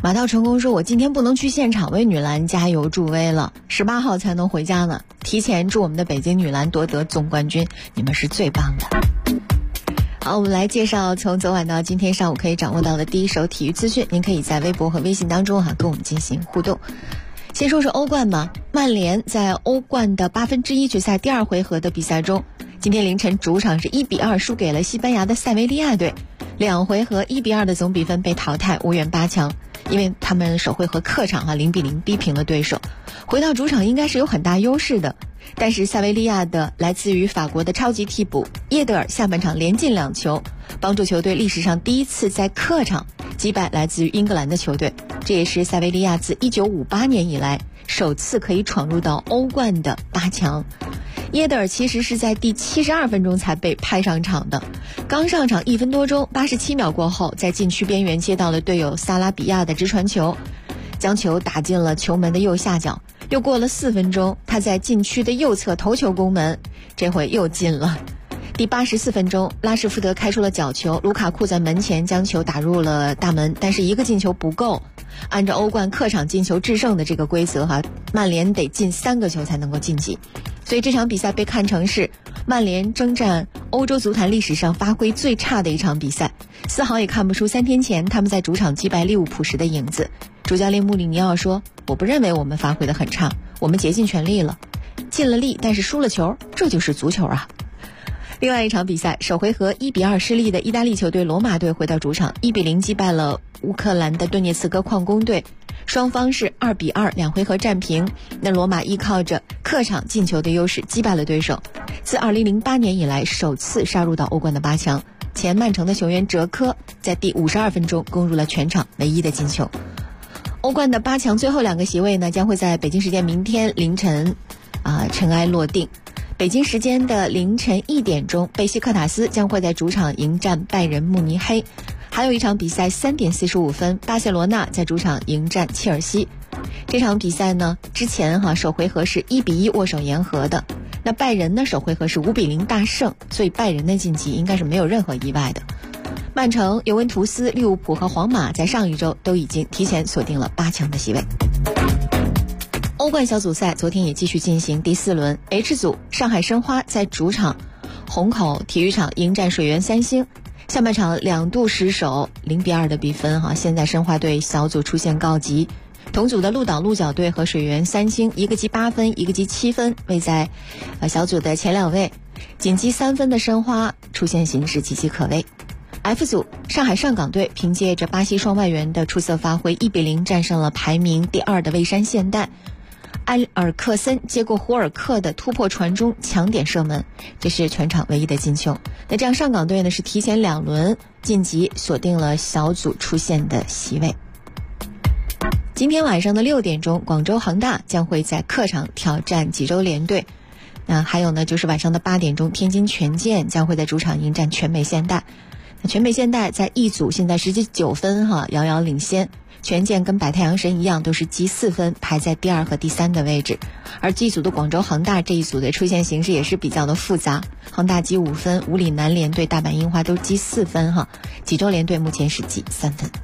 马到成功说，我今天不能去现场为女篮加油助威了，18号才能回家呢。提前祝我们的北京女篮夺得总冠军，你们是最棒的。好，我们来介绍从昨晚到今天上午可以掌握到的第一手体育资讯，您可以在微博和微信当中跟我们进行互动。先说是欧冠吧，曼联在欧冠的1/8决赛第2回合的比赛中，今天凌晨主场是1-2输给了西班牙的塞维利亚队，2回合1-2的总比分被淘汰，无缘8强。因为他们首回合客场0-0逼平了对手，回到主场应该是有很大优势的。但是塞维利亚的来自于法国的超级替补耶德尔下半场连进2球，帮助球队历史上第一次在客场击败来自于英格兰的球队，这也是塞维利亚自1958年以来首次可以闯入到欧冠的8强。耶德尔其实是在第72分钟才被派上场的，刚上场1分多钟，87秒过后，在禁区边缘接到了队友萨拉比亚的直传球，将球打进了球门的右下角。又过了4分钟，他在禁区的右侧头球攻门，这回又进了。第84分钟，拉什福德开出了角球，卢卡库在门前将球打入了大门，但是一个进球不够。按照欧冠客场进球制胜的这个规则曼联得进3个球才能够晋级，所以这场比赛被看成是曼联征战欧洲足坛历史上发挥最差的一场比赛，丝毫也看不出3天前他们在主场击败利物浦时的影子。主教练穆里尼奥说，我不认为我们发挥得很差，我们竭尽全力了，尽了力但是输了球，这就是足球啊。另外一场比赛，首回合1-2失利的意大利球队罗马队回到主场1-0击败了乌克兰的顿涅茨克矿工队，双方是2-2，2回合战平。那罗马依靠着客场进球的优势击败了对手，自2008年以来首次杀入到欧冠的8强。前曼城的球员哲科在第52分钟攻入了全场唯一的进球。欧冠的8强最后2个席位呢，将会在北京时间明天凌晨尘埃落定。北京时间的凌晨1点钟，贝西克塔斯将会在主场迎战拜仁慕尼黑。还有一场比赛3点45分，巴塞罗那在主场迎战切尔西。这场比赛呢，之前首回合是1-1握手言和的，那拜仁呢首回合是5-0大胜，所以拜仁的晋级应该是没有任何意外的。曼城、尤文图斯、利物浦和皇马在上一周都已经提前锁定了8强的席位。欧冠小组赛昨天也继续进行第4轮 H 组，上海申花在主场虹口体育场迎战水原三星，下半场2度失守，0-2的比分现在申花队小组出现告急。同组的鹿岛鹿角队和水原三星一个积8分，一个积7分，位在小组的前2位，仅积3分的申花出现形势岌岌可危。F 组，上海上港队凭借着巴西双外援的出色发挥，1-0战胜了排名第2的蔚山现代。埃尔克森接过胡尔克的突破传中抢点射门，这是全场唯一的进球。那这样上港队呢是提前2轮晋级，锁定了小组出线的席位。今天晚上的6点钟，广州恒大将会在客场挑战济州联队。那还有呢，就是晚上的8点钟，天津权健将会在主场迎战全美现代。那全美现代在一组现在19分遥遥领先。权健跟百太阳神一样，都是积4分，排在第2和第3的位置。而G组的广州恒大这一组的出现形势也是比较的复杂，恒大积5分，五里南联队、大阪樱花都积4分济州联队目前是积3分。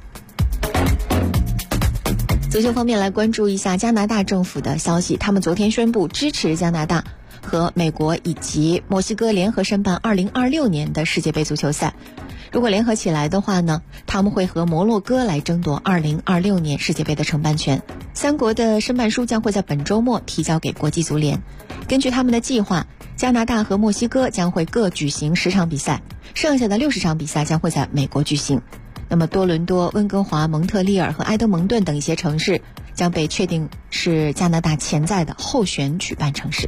足球方面来关注一下加拿大政府的消息，他们昨天宣布支持加拿大和美国以及墨西哥联合申办2026年的世界杯足球赛。如果联合起来的话呢，他们会和摩洛哥来争夺2026年世界杯的承办权。3国的申办书将会在本周末提交给国际足联。根据他们的计划，加拿大和墨西哥将会各举行10场比赛，剩下的60场比赛将会在美国举行。那么多伦多、温哥华、蒙特利尔和埃德蒙顿等一些城市将被确定是加拿大潜在的候选举办城市。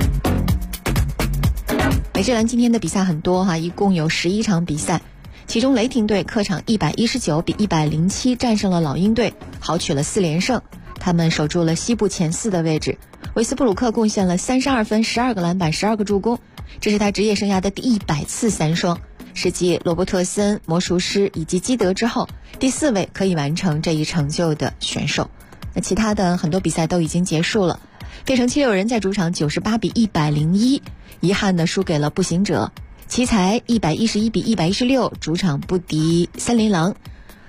美职篮今天的比赛很多一共有11场比赛，其中雷霆队客场119比107战胜了老鹰队，豪取了4连胜，他们守住了西部前4的位置。维斯布鲁克贡献了32分、12个篮板、12个助攻，这是他职业生涯的第100次3双，是继罗伯特森、魔术师以及基德之后第4位可以完成这一成就的选手。那其他的很多比赛都已经结束了，费城76人在主场98比101遗憾的输给了步行者，奇才111比116主场不敌森林狼，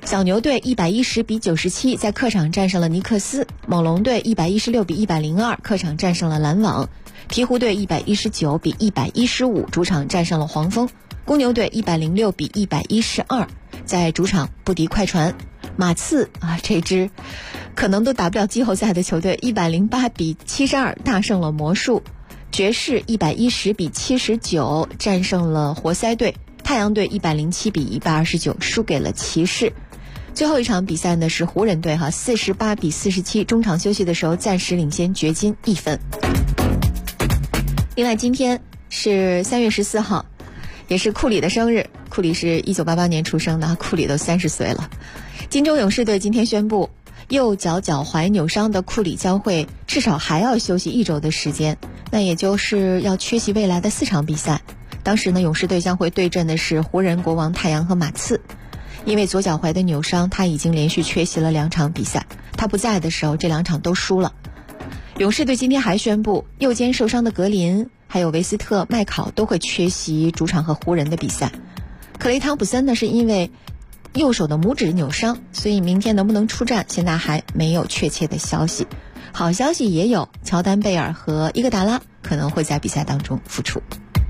小牛队110比97在客场战胜了尼克斯，猛龙队116比102客场战胜了篮网，鹈鹕队119比115主场战胜了黄蜂，公牛队106比112在主场不敌快船，马刺这支可能都打不了季后赛的球队108比72大胜了魔术，爵士110比79战胜了活塞队，太阳队107比129输给了骑士。最后一场比赛呢是湖人队48比47中场休息的时候暂时领先掘金1分。另外今天是3月14号，也是库里的生日，库里是1988年出生的，库里都30岁了。金州勇士队今天宣布，右脚脚踝扭伤的库里将会至少还要休息1周的时间，那也就是要缺席未来的4场比赛。当时呢，勇士队将会对阵的是湖人、国王、太阳和马刺。因为左脚踝的扭伤，他已经连续缺席了2场比赛，他不在的时候这2场都输了。勇士队今天还宣布，右肩受伤的格林还有维斯特、麦考都会缺席主场和湖人的比赛。克雷汤普森呢是因为右手的拇指扭伤，所以明天能不能出战现在还没有确切的消息。好消息也有，乔丹贝尔和伊戈达拉可能会在比赛当中复出。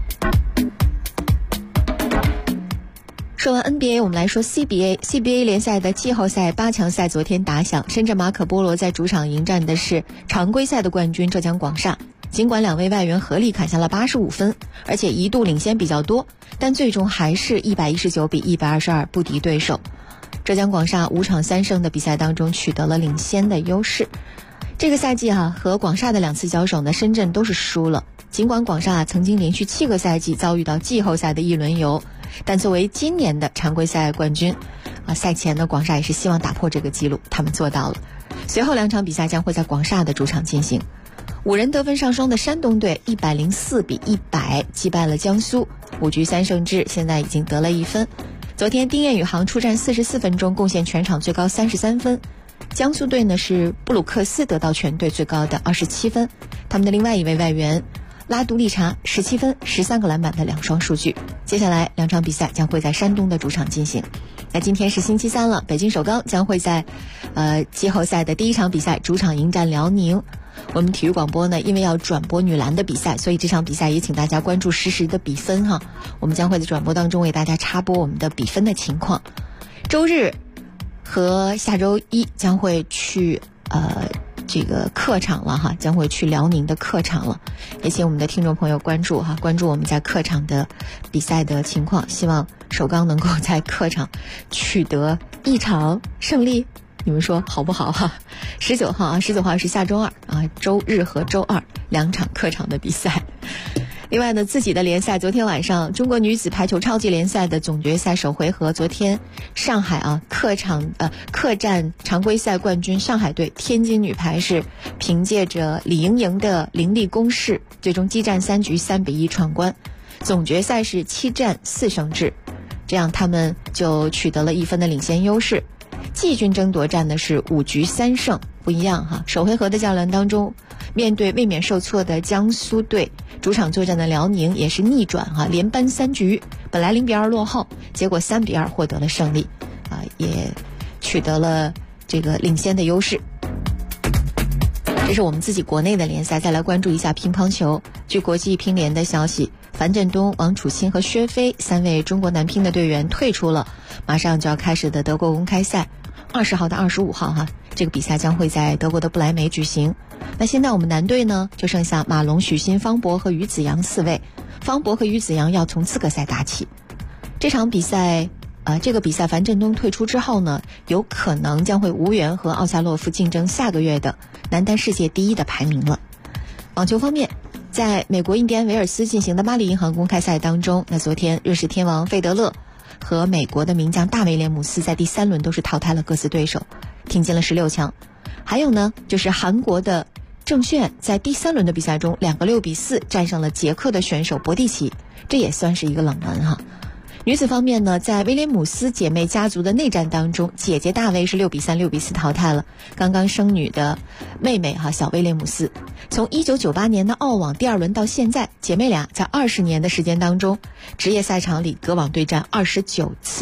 说完 NBA， 我们来说 CBA 联赛的季后赛8强赛昨天打响，深圳马可波罗在主场迎战的是常规赛的冠军浙江广厦。尽管2位外援合力砍下了85分，而且一度领先比较多，但最终还是119比122不敌对手。浙江广厦5场3胜的比赛当中取得了领先的优势。这个赛季和广厦的2次交手呢，深圳都是输了。尽管广厦曾经连续7个赛季遭遇到季后赛的一轮游，但作为今年的常规赛冠军赛前呢，广厦也是希望打破这个记录，他们做到了。随后2场比赛将会在广厦的主场进行。5人得分上双的山东队104比100击败了江苏，5局3胜制，现在已经得了1分。昨天丁彦雨航出战44分钟，贡献全场最高33分。江苏队呢是布鲁克斯得到全队最高的27分，他们的另外一位外援拉杜利查17分13个篮板的2双数据。接下来2场比赛将会在山东的主场进行。那今天是星期三了，北京首钢将会在季后赛的第1场比赛主场迎战辽宁。我们体育广播呢，因为要转播女篮的比赛，所以这场比赛也请大家关注实时的比分我们将会在转播当中为大家插播我们的比分的情况。周日和下周一将会去这个客场了将会去辽宁的客场了，也请我们的听众朋友关注我们在客场的比赛的情况，希望首钢能够在客场取得1场胜利，你们说好不好？19号是下周二周日和周二2场客场的比赛。另外呢，自己的联赛，昨天晚上中国女子排球超级联赛的总决赛首回合，昨天上海客战常规赛冠军上海队，天津女排是凭借着李盈莹的凌厉攻势，最终激战3局3比1闯关，总决赛是7战4胜制，这样他们就取得了1分的领先优势。季军争夺战的是5局3胜，不一样首回合的较量当中，面对卫冕受挫的江苏队，主场作战的辽宁也是逆转连扳3局，本来0比2落后，结果3比2获得了胜利也取得了这个领先的优势。这是我们自己国内的联赛。再来关注一下乒乓球。据国际乒联的消息，樊振东、王楚钦和薛飞3位中国男乒的队员退出了马上就要开始的德国公开赛，20号到25号这个比赛将会在德国的不来梅举行。那现在我们男队呢，就剩下马龙、许昕、方博和于子洋4位。方博和于子洋要从资格赛打起。这场比赛这个比赛樊振东退出之后呢，有可能将会无缘和奥萨洛夫竞争下个月的男单世界第1的排名了。网球方面，在美国印第安维尔斯进行的巴黎银行公开赛当中，那昨天瑞士天王费德勒和美国的名将大卫廉姆斯在第3轮都是淘汰了各自对手，挺进了16强。还有呢，就是韩国的郑炫在第3轮的比赛中2个6比4战胜了捷克的选手博蒂奇，这也算是一个冷门女子方面呢，在威廉姆斯姐妹家族的内战当中，姐姐大卫是6比3、6比4淘汰了刚刚生女的妹妹小威廉姆斯。从1998年的澳网第2轮到现在，姐妹俩在20年的时间当中，职业赛场里隔网对战29次。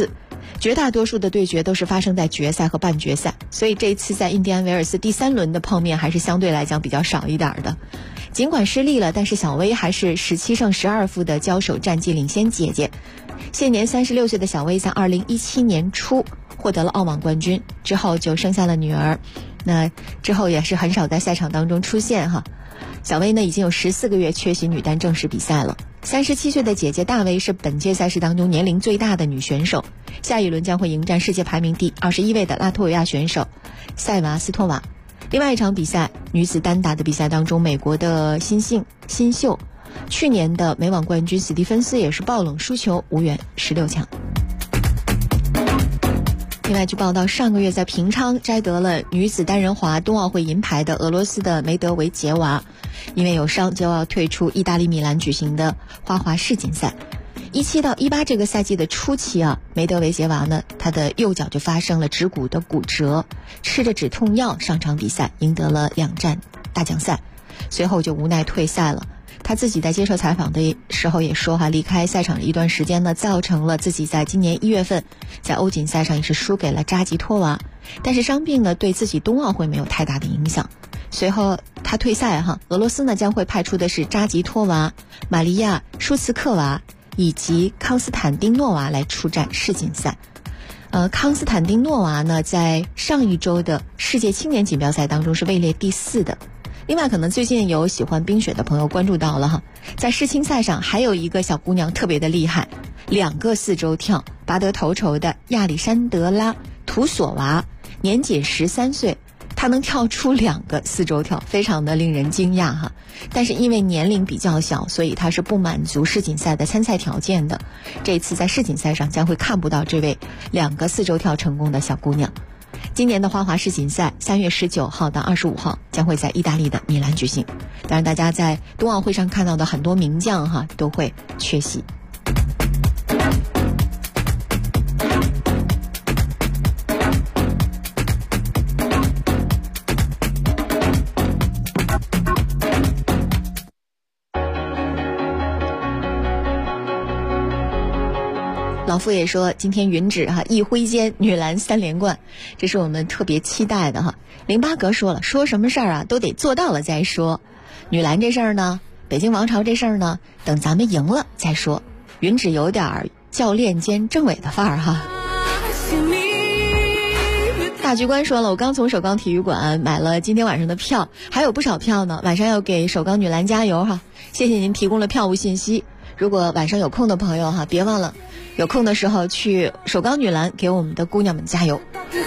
绝大多数的对决都是发生在决赛和半决赛，所以这一次在印第安维尔斯第3轮的碰面还是相对来讲比较少一点的。尽管失利了，但是小薇还是17胜12负的交手战绩领先姐姐。现年36岁的小薇在2017年初获得了澳网冠军，之后就生下了女儿，那之后也是很少在赛场当中出现哈。小薇呢已经有14个月缺席女单正式比赛了。37岁的姐姐大薇是本届赛事当中年龄最大的女选手，下一轮将会迎战世界排名第21位的拉脱维亚选手塞娃斯托娃。另外一场比赛，女子单打的比赛当中，美国的新秀去年的美网冠军史蒂芬斯也是爆冷输球，无缘16强。另外据报道，上个月在平昌摘得了女子单人滑冬奥会银牌的俄罗斯的梅德韦杰娃，因为有伤就要退出意大利米兰举行的花滑世锦赛。17到18这个赛季的初期啊，梅德韦杰娃呢，她的右脚就发生了指骨的骨折，吃着止痛药上场比赛，赢得了2站大奖赛，随后就无奈退赛了。他自己在接受采访的时候也说离开赛场的一段时间呢，造成了自己在今年1月份在欧锦赛上也是输给了扎吉托娃，但是伤病呢对自己冬奥会没有太大的影响。随后他退赛俄罗斯呢将会派出的是扎吉托娃、玛利亚舒茨克娃以及康斯坦丁诺娃来出战世锦赛。康斯坦丁诺娃呢在上一周的世界青年锦标赛当中是位列第4的。另外可能最近有喜欢冰雪的朋友关注到了在世青赛上还有一个小姑娘特别的厉害，2个4周跳拔得头筹的亚历山德拉图索娃，年仅13岁，她能跳出2个4周跳，非常的令人惊讶但是因为年龄比较小，所以她是不满足世锦赛的参赛条件的。这次在世锦赛上将会看不到这位2个4周跳成功的小姑娘。今年的花滑世锦赛3月19号到25号将会在意大利的米兰举行，当然大家在冬奥会上看到的很多名将都会缺席。老傅也说今天云指一挥间女篮3连冠，这是我们特别期待的08格说了，说什么事儿都得做到了再说。女篮这事儿呢，北京王朝这事儿呢，等咱们赢了再说。云指有点教练兼政委的范儿大局观说了，我刚从首钢体育馆买了今天晚上的票，还有不少票呢，晚上要给首钢女篮加油谢谢您提供了票务信息。如果晚上有空的朋友别忘了有空的时候去首钢女篮给我们的姑娘们加油。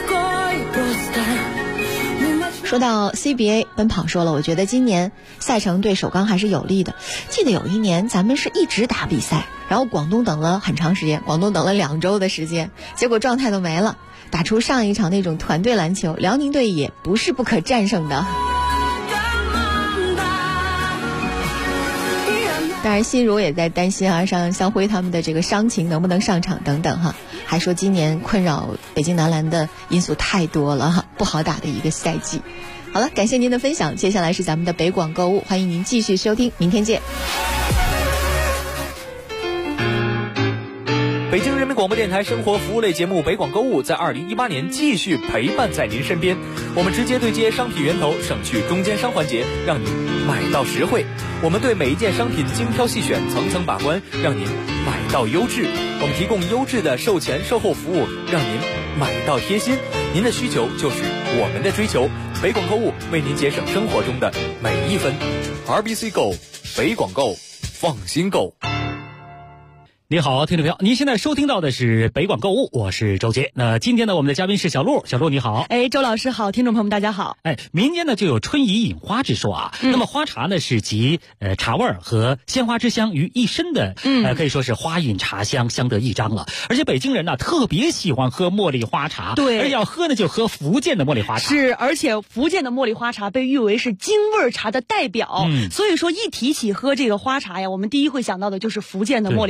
说到 CBA 奔跑说了，我觉得今年赛程对首钢还是有利的。记得有一年咱们是一直打比赛，然后广东等了很长时间，广东等了2周的时间，结果状态都没了，打出上一场那种团队篮球，辽宁队也不是不可战胜的。当然心如也在担心像肖辉他们的这个伤情能不能上场等等还说今年困扰北京男篮的因素太多了不好打的一个赛季。好了，感谢您的分享，接下来是咱们的北广购物，欢迎您继续收听，明天见。 北京人民广播电台生活服务类节目北广购物在2018年继续陪伴在您身边，我们直接对接商品源头，省去中间商环节，让您买到实惠。我们对每一件商品精挑细选，层层把关，让您买到优质。我们提供优质的售前售后服务，让您买到贴心。您的需求就是我们的追求，北广购物为您节省生活中的每一分。RBC Go， 北广购，放心购。 你好，听众朋友，您现在收听到的是北广购物，我是周杰。那今天呢，我们的嘉宾是小陆，小陆你好。 周老师好，听众朋友们大家好。 民间呢就有春怡饮花之说那么花茶呢是集茶味和鲜花之香于一身的，可以说是花韵茶香相得益彰了。而且北京人呢特别喜欢喝茉莉花茶， 对， 而且要喝呢就喝福建的茉莉花茶。 是，而且福建的茉莉花茶被誉为是京味茶的代表，所以说一提起喝这个花茶呀，我们第一会想到的就是福建的茉莉花茶。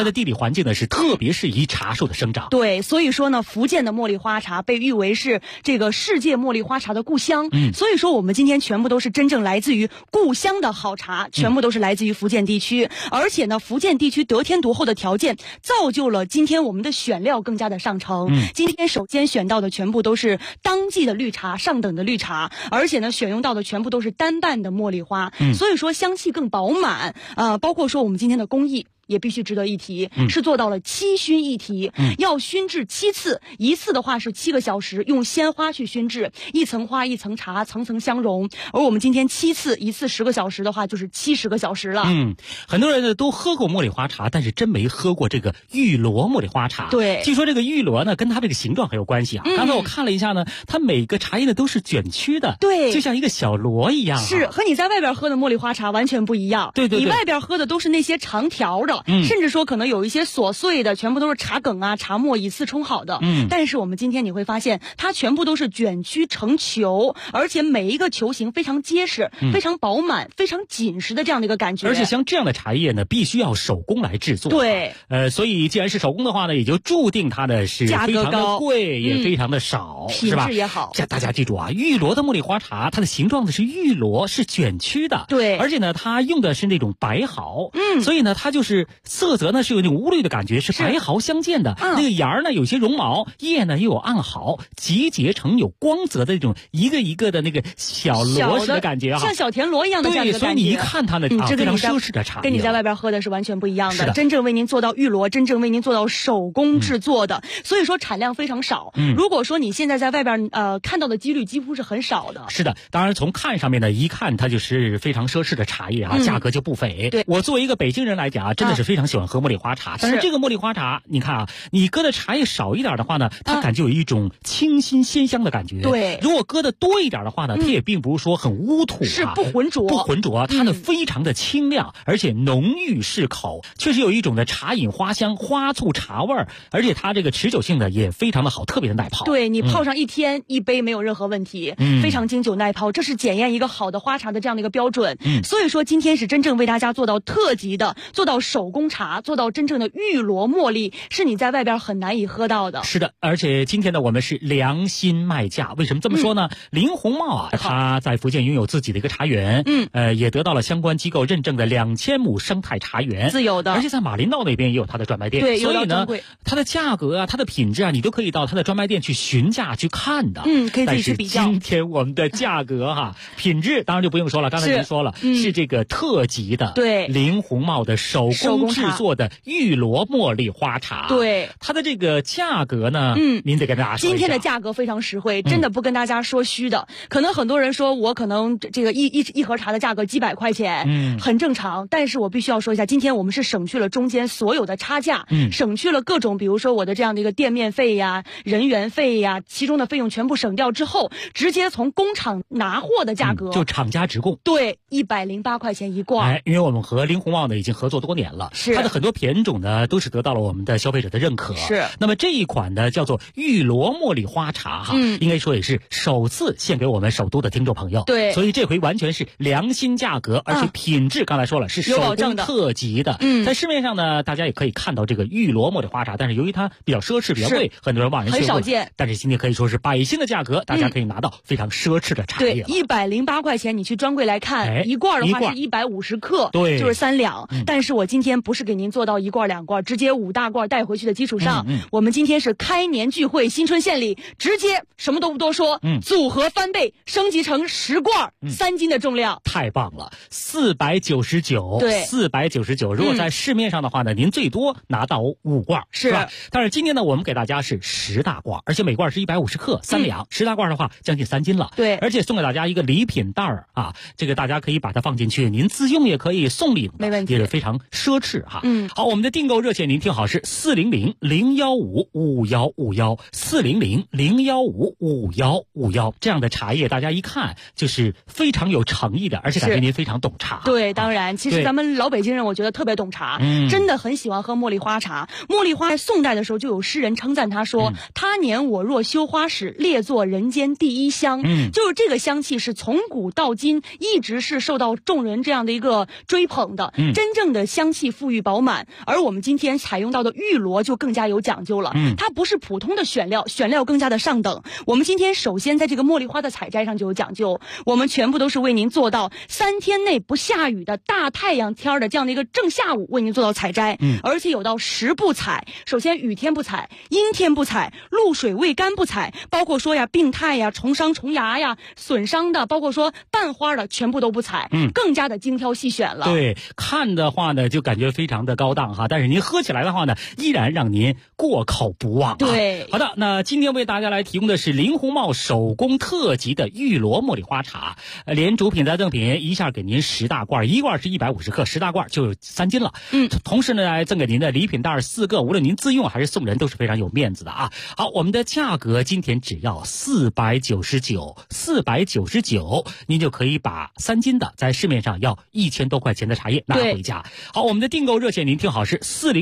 的地理环境呢是特别适宜茶树的生长。 对，所以说呢，福建的茉莉花茶被誉为是这个世界茉莉花茶的故乡。所以说我们今天全部都是真正来自于故乡的好茶，全部都是来自于福建地区。而且呢，福建地区得天独厚的条件，造就了今天我们的选料更加的上乘。今天首先选到的全部都是当季的绿茶，上等的绿茶，而且呢，选用到的全部都是单瓣的茉莉花，所以说香气更饱满。包括说我们今天的工艺也必须值得一提，是做到了7熏1提，要熏制7次，一次的话是7个小时，用鲜花去熏制，一层花一层茶，层层相融。而我们今天7次，一次10个小时的话，就是70个小时了。 很多人呢都喝过茉莉花茶，但是真没喝过这个玉螺茉莉花茶。 对， 据说这个玉螺呢跟它这个形状很有关系啊。刚才我看了一下呢，它每个茶叶呢都是卷曲的， 对， 就像一个小螺一样。 是和你在外边喝的茉莉花茶完全不一样。 对， 你外边喝的都是那些长条的。甚至说可能有一些琐碎的，全部都是茶梗啊、茶末以次冲好的。但是我们今天你会发现，它全部都是卷曲成球，而且每一个球形非常结实、非常饱满、非常紧实的这样的一个感觉。 而且像这样的茶叶呢，必须要手工来制作。 对， 所以既然是手工的话呢，也就注定它的是非常的贵，也非常的少， 品质也好。 大家记住啊，玉螺的茉莉花茶，它的形状呢是玉螺，是卷曲的。 对， 而且呢，它用的是那种白毫。所以呢，它就是色泽呢是有那种乌绿的感觉，是白毫相间的。那个芽呢有些绒毛，叶呢又有暗毫，集结成有光泽的这种一个一个的那个小螺丝的感觉， 像小田螺一样的这样的感觉。 对，所以你一看它呢，非常奢侈的茶叶， 跟你在外边喝的是完全不一样的。真正为您做到玉螺，真正为您做到手工制作的，所以说产量非常少。如果说你现在在外边看到的几率几乎是很少的。 是的，当然从看上面呢，一看它就是非常奢侈的茶叶啊，价格就不菲。 对， 我作为一个北京人来讲啊，真的是非常喜欢喝茉莉花茶。但是这个茉莉花茶，你看啊，你搁的茶叶少一点的话呢，它感觉有一种清新鲜香的感觉。 对， 如果搁的多一点的话呢，它也并不是说很污土啊， 是不浑浊， 它呢非常的清亮，而且浓郁适口，确实有一种的茶饮花香、花醋茶味儿，而且它这个持久性呢也非常的好，特别的耐泡。 对，你泡上1天1杯没有任何问题，非常经久耐泡，这是检验一个好的花茶的这样的一个标准。所以说今天是真正为大家做到特级的，做到手工茶，做到真正的玉螺茉莉，是你在外边很难以喝到的。 是的，而且今天呢我们是良心卖价。为什么这么说呢？林红茂啊，他在福建拥有自己的一个茶园，也得到了相关机构认证的2000亩生态茶园， 自有的， 而且在马林道那边也有他的专卖店。 对， 所以呢，它的价格啊，它的品质啊，你都可以到它的专卖店去询价去看的。 可以自己去比较。 今天我们的价格哈，品质当然就不用说了，刚才您说了，是这个特级的， 对， 林红茂的手工制作的玉螺茉莉花茶。 对， 它的这个价格呢，您得跟大家说一下。 今天的价格非常实惠，真的不跟大家说虚的。可能很多人说我可能这个一盒茶的价格几百块钱，很正常。但是我必须要说一下，今天我们是省去了中间所有的差价，省去了各种比如说我的这样的一个店面费呀、人员费呀，其中的费用全部省掉之后，直接从工厂拿货的价格， 就厂家直供。 对，108块钱一罐。 因为我们和林红茂呢已经合作多年了， 是它的很多品种呢都是得到了我们的消费者的认可。 是， 那么这一款呢叫做玉螺茉莉花茶哈，应该说也是首次献给我们首都的听众朋友。 对， 所以这回完全是良心价格，而且品质刚才说了是手工特级的。在市面上呢，大家也可以看到这个玉螺茉莉花茶，但是由于它比较奢侈、比较贵，很多人望而却步， 很少见。 但是今天可以说是百姓的价格，大家可以拿到非常奢侈的茶叶。 对，108块钱，你去专柜来看，一罐的话是150克， 对， 就是3两。但是我今天不是给您做到1罐2罐，直接5大罐带回去的基础上，我们今天是开年聚会新春献礼，直接什么都不多说，组合翻倍升级成10罐，3斤的重量， 太棒了，499， 对 ，499。如果在市面上的话呢，您最多拿到5罐，是吧？但是今天呢，我们给大家是10大罐，而且每罐是150克，3两，10大罐的话将近3斤了。 对， 而且送给大家一个礼品袋儿啊，这个大家可以把它放进去，您自用也可以，送礼没问题， 也是非常奢侈哈。好，我们的订购热线您听好是400-015-5151，400-015-5151，这样的茶叶大家一看就是非常有诚意的，而且感觉您非常懂茶。 对，当然，其实咱们老北京人我觉得特别懂茶，真的很喜欢喝茉莉花茶。茉莉花在宋代的时候就有诗人称赞他说，他年我若修花史，列作人间第一香。就是这个香气是从古到今一直是受到众人这样的一个追捧的，真正的香气细、富裕饱满。而我们今天采用到的玉螺就更加有讲究了，它不是普通的选料，选料更加的上等。我们今天首先在这个茉莉花的采摘上就有讲究，我们全部都是为您做到3天内不下雨的大太阳天的这样的一个正下午为您做到采摘，而且有到10不采。首先雨天不采，阴天不采，露水未干不采，包括说呀病态呀、虫伤虫芽呀、损伤的，包括说半花的全部都不采，更加的精挑细选了。 对，看的话呢就感觉非常的高档哈，但是您喝起来的话呢依然让您过口不忘啊。 对， 好的，那今天为大家来提供的是林红帽手工特级的玉螺茉莉花茶，连主品再赠品，一下给您10大罐，一罐是150克，10大罐就有3斤了。同时呢还赠给您的礼品袋4个，无论您自用还是送人都是非常有面子的啊。好，我们的价格今天只要499，您就可以把3斤的在市面上要1000多块钱的茶叶拿回家。好，我们的订购热线您听好是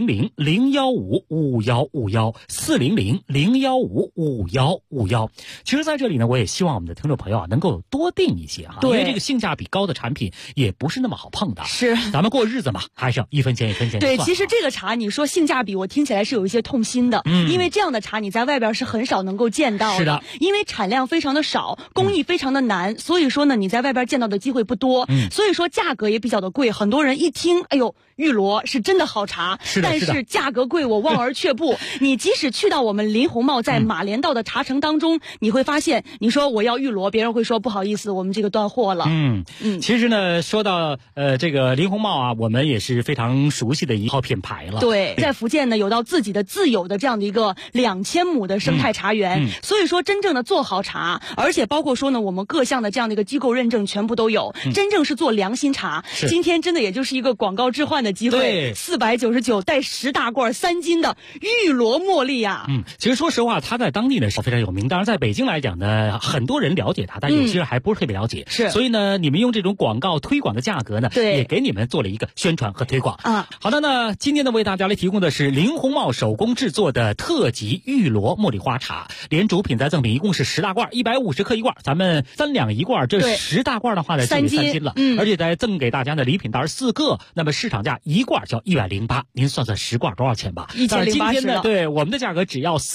400-015-5151，400-015-5151。其实在这里呢，我也希望我们的听众朋友啊能够多订一些哈，因为这个性价比高的产品也不是那么好碰的。 是， 咱们过日子嘛，还是要一分钱一分钱。 对，其实这个茶你说性价比，我听起来是有一些痛心的，因为这样的茶你在外边是很少能够见到的。 是的， 因为产量非常的少，工艺非常的难，所以说呢你在外边见到的机会不多，所以说价格也比较的贵。很多人一听，哎呦，玉螺是真的好茶，但是价格贵我望而却步。你即使去到我们林红帽在马连道的茶城当中，你会发现，你说我要玉螺，别人会说不好意思，我们这个断货了。 其实呢，说到这个林红帽啊，我们也是非常熟悉的一号品牌了。 对，在福建呢有到自己的自有的这样的一个2000亩的生态茶园，所以说真正的做好茶，而且包括说呢我们各项的这样的一个机构认证全部都有，真正是做良心茶。今天真的也就是一个广告置换的机会，499带10大罐3斤的玉螺茉莉啊。 其实说实话，它在当地呢是非常有名，当然在北京来讲呢，很多人了解它，但有些人还不是特别了解。所以呢，你们用这种广告推广的价格呢，也给你们做了一个宣传和推广啊。好的，那今天呢为大家来提供的是林红帽手工制作的特级玉螺茉莉花茶，连主品再赠品一共是10大罐，150克一罐，咱们3两一罐，这10大罐的话呢就3斤了，而且再赠给大家的礼品袋4个，那么市场价一罐就要108，您算算10罐多少钱吧？但是今天呢，对我们的价格只要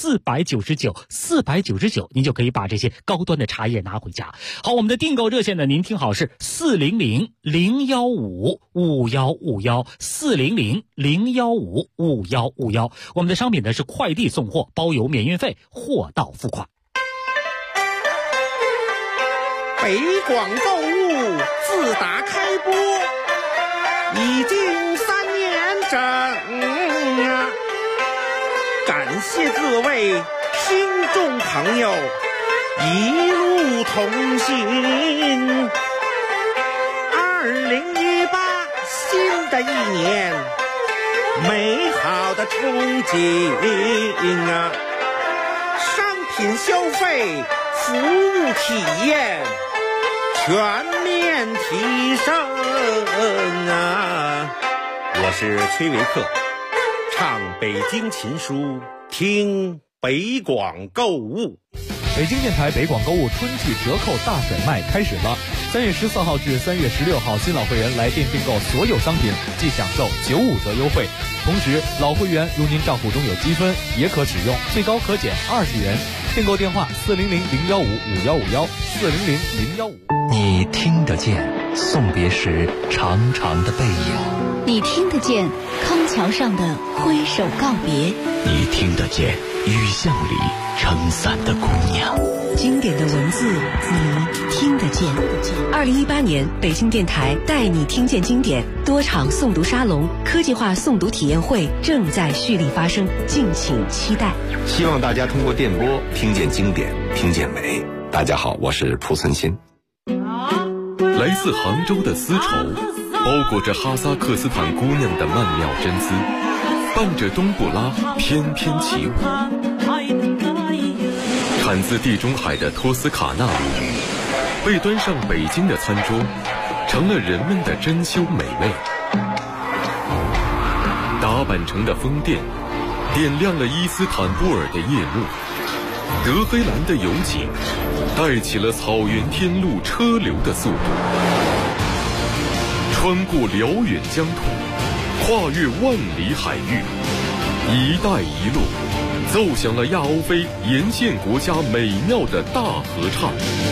499，您就可以把这些高端的茶叶拿回家。好，我们的订购热线呢，您听好是400-015-5151，400-015-5151。我们的商品呢是快递送货，包邮免运费，货到付款。 北广购物自打开播已经3年整啊，感谢各位听众朋友一路同行。2018新的一年，美好的憧憬啊，商品消费、服务体验全面提升啊！我是崔维克，唱北京琴书，听北广购物。 北京电台北广购物春季折扣大甩卖开始了，3月14号至3月16号，新老会员来电订购所有商品即享受95折优惠。同时，老会员如您账户中有积分，也可使用，最高可减20元。订购电话400-015-5151，400-015。 你听得见送别时长长的背影， 你听得见康桥上的挥手告别， 你听得见雨巷里撑伞的姑娘。 经典的文字，你听得见。2018年，北京电台带你听见经典多场诵读沙龙、科技化诵读体验会正在蓄力发生，敬请期待。 希望大家通过电波听见经典，听见美。大家好，我是蒲存昕。 来自杭州的丝绸，包裹着哈萨克斯坦姑娘的曼妙真姿，伴着冬不拉翩翩起舞。产自地中海的托斯卡纳鲈鱼，被端上北京的餐桌，成了人们的珍馐美味。达坂城的风电点亮了伊斯坦布尔的夜幕，德黑兰的油井带起了草原天路车流的速度。穿过辽远疆土， 跨越万里海域，一带一路奏响了亚欧非沿线国家美妙的大合唱。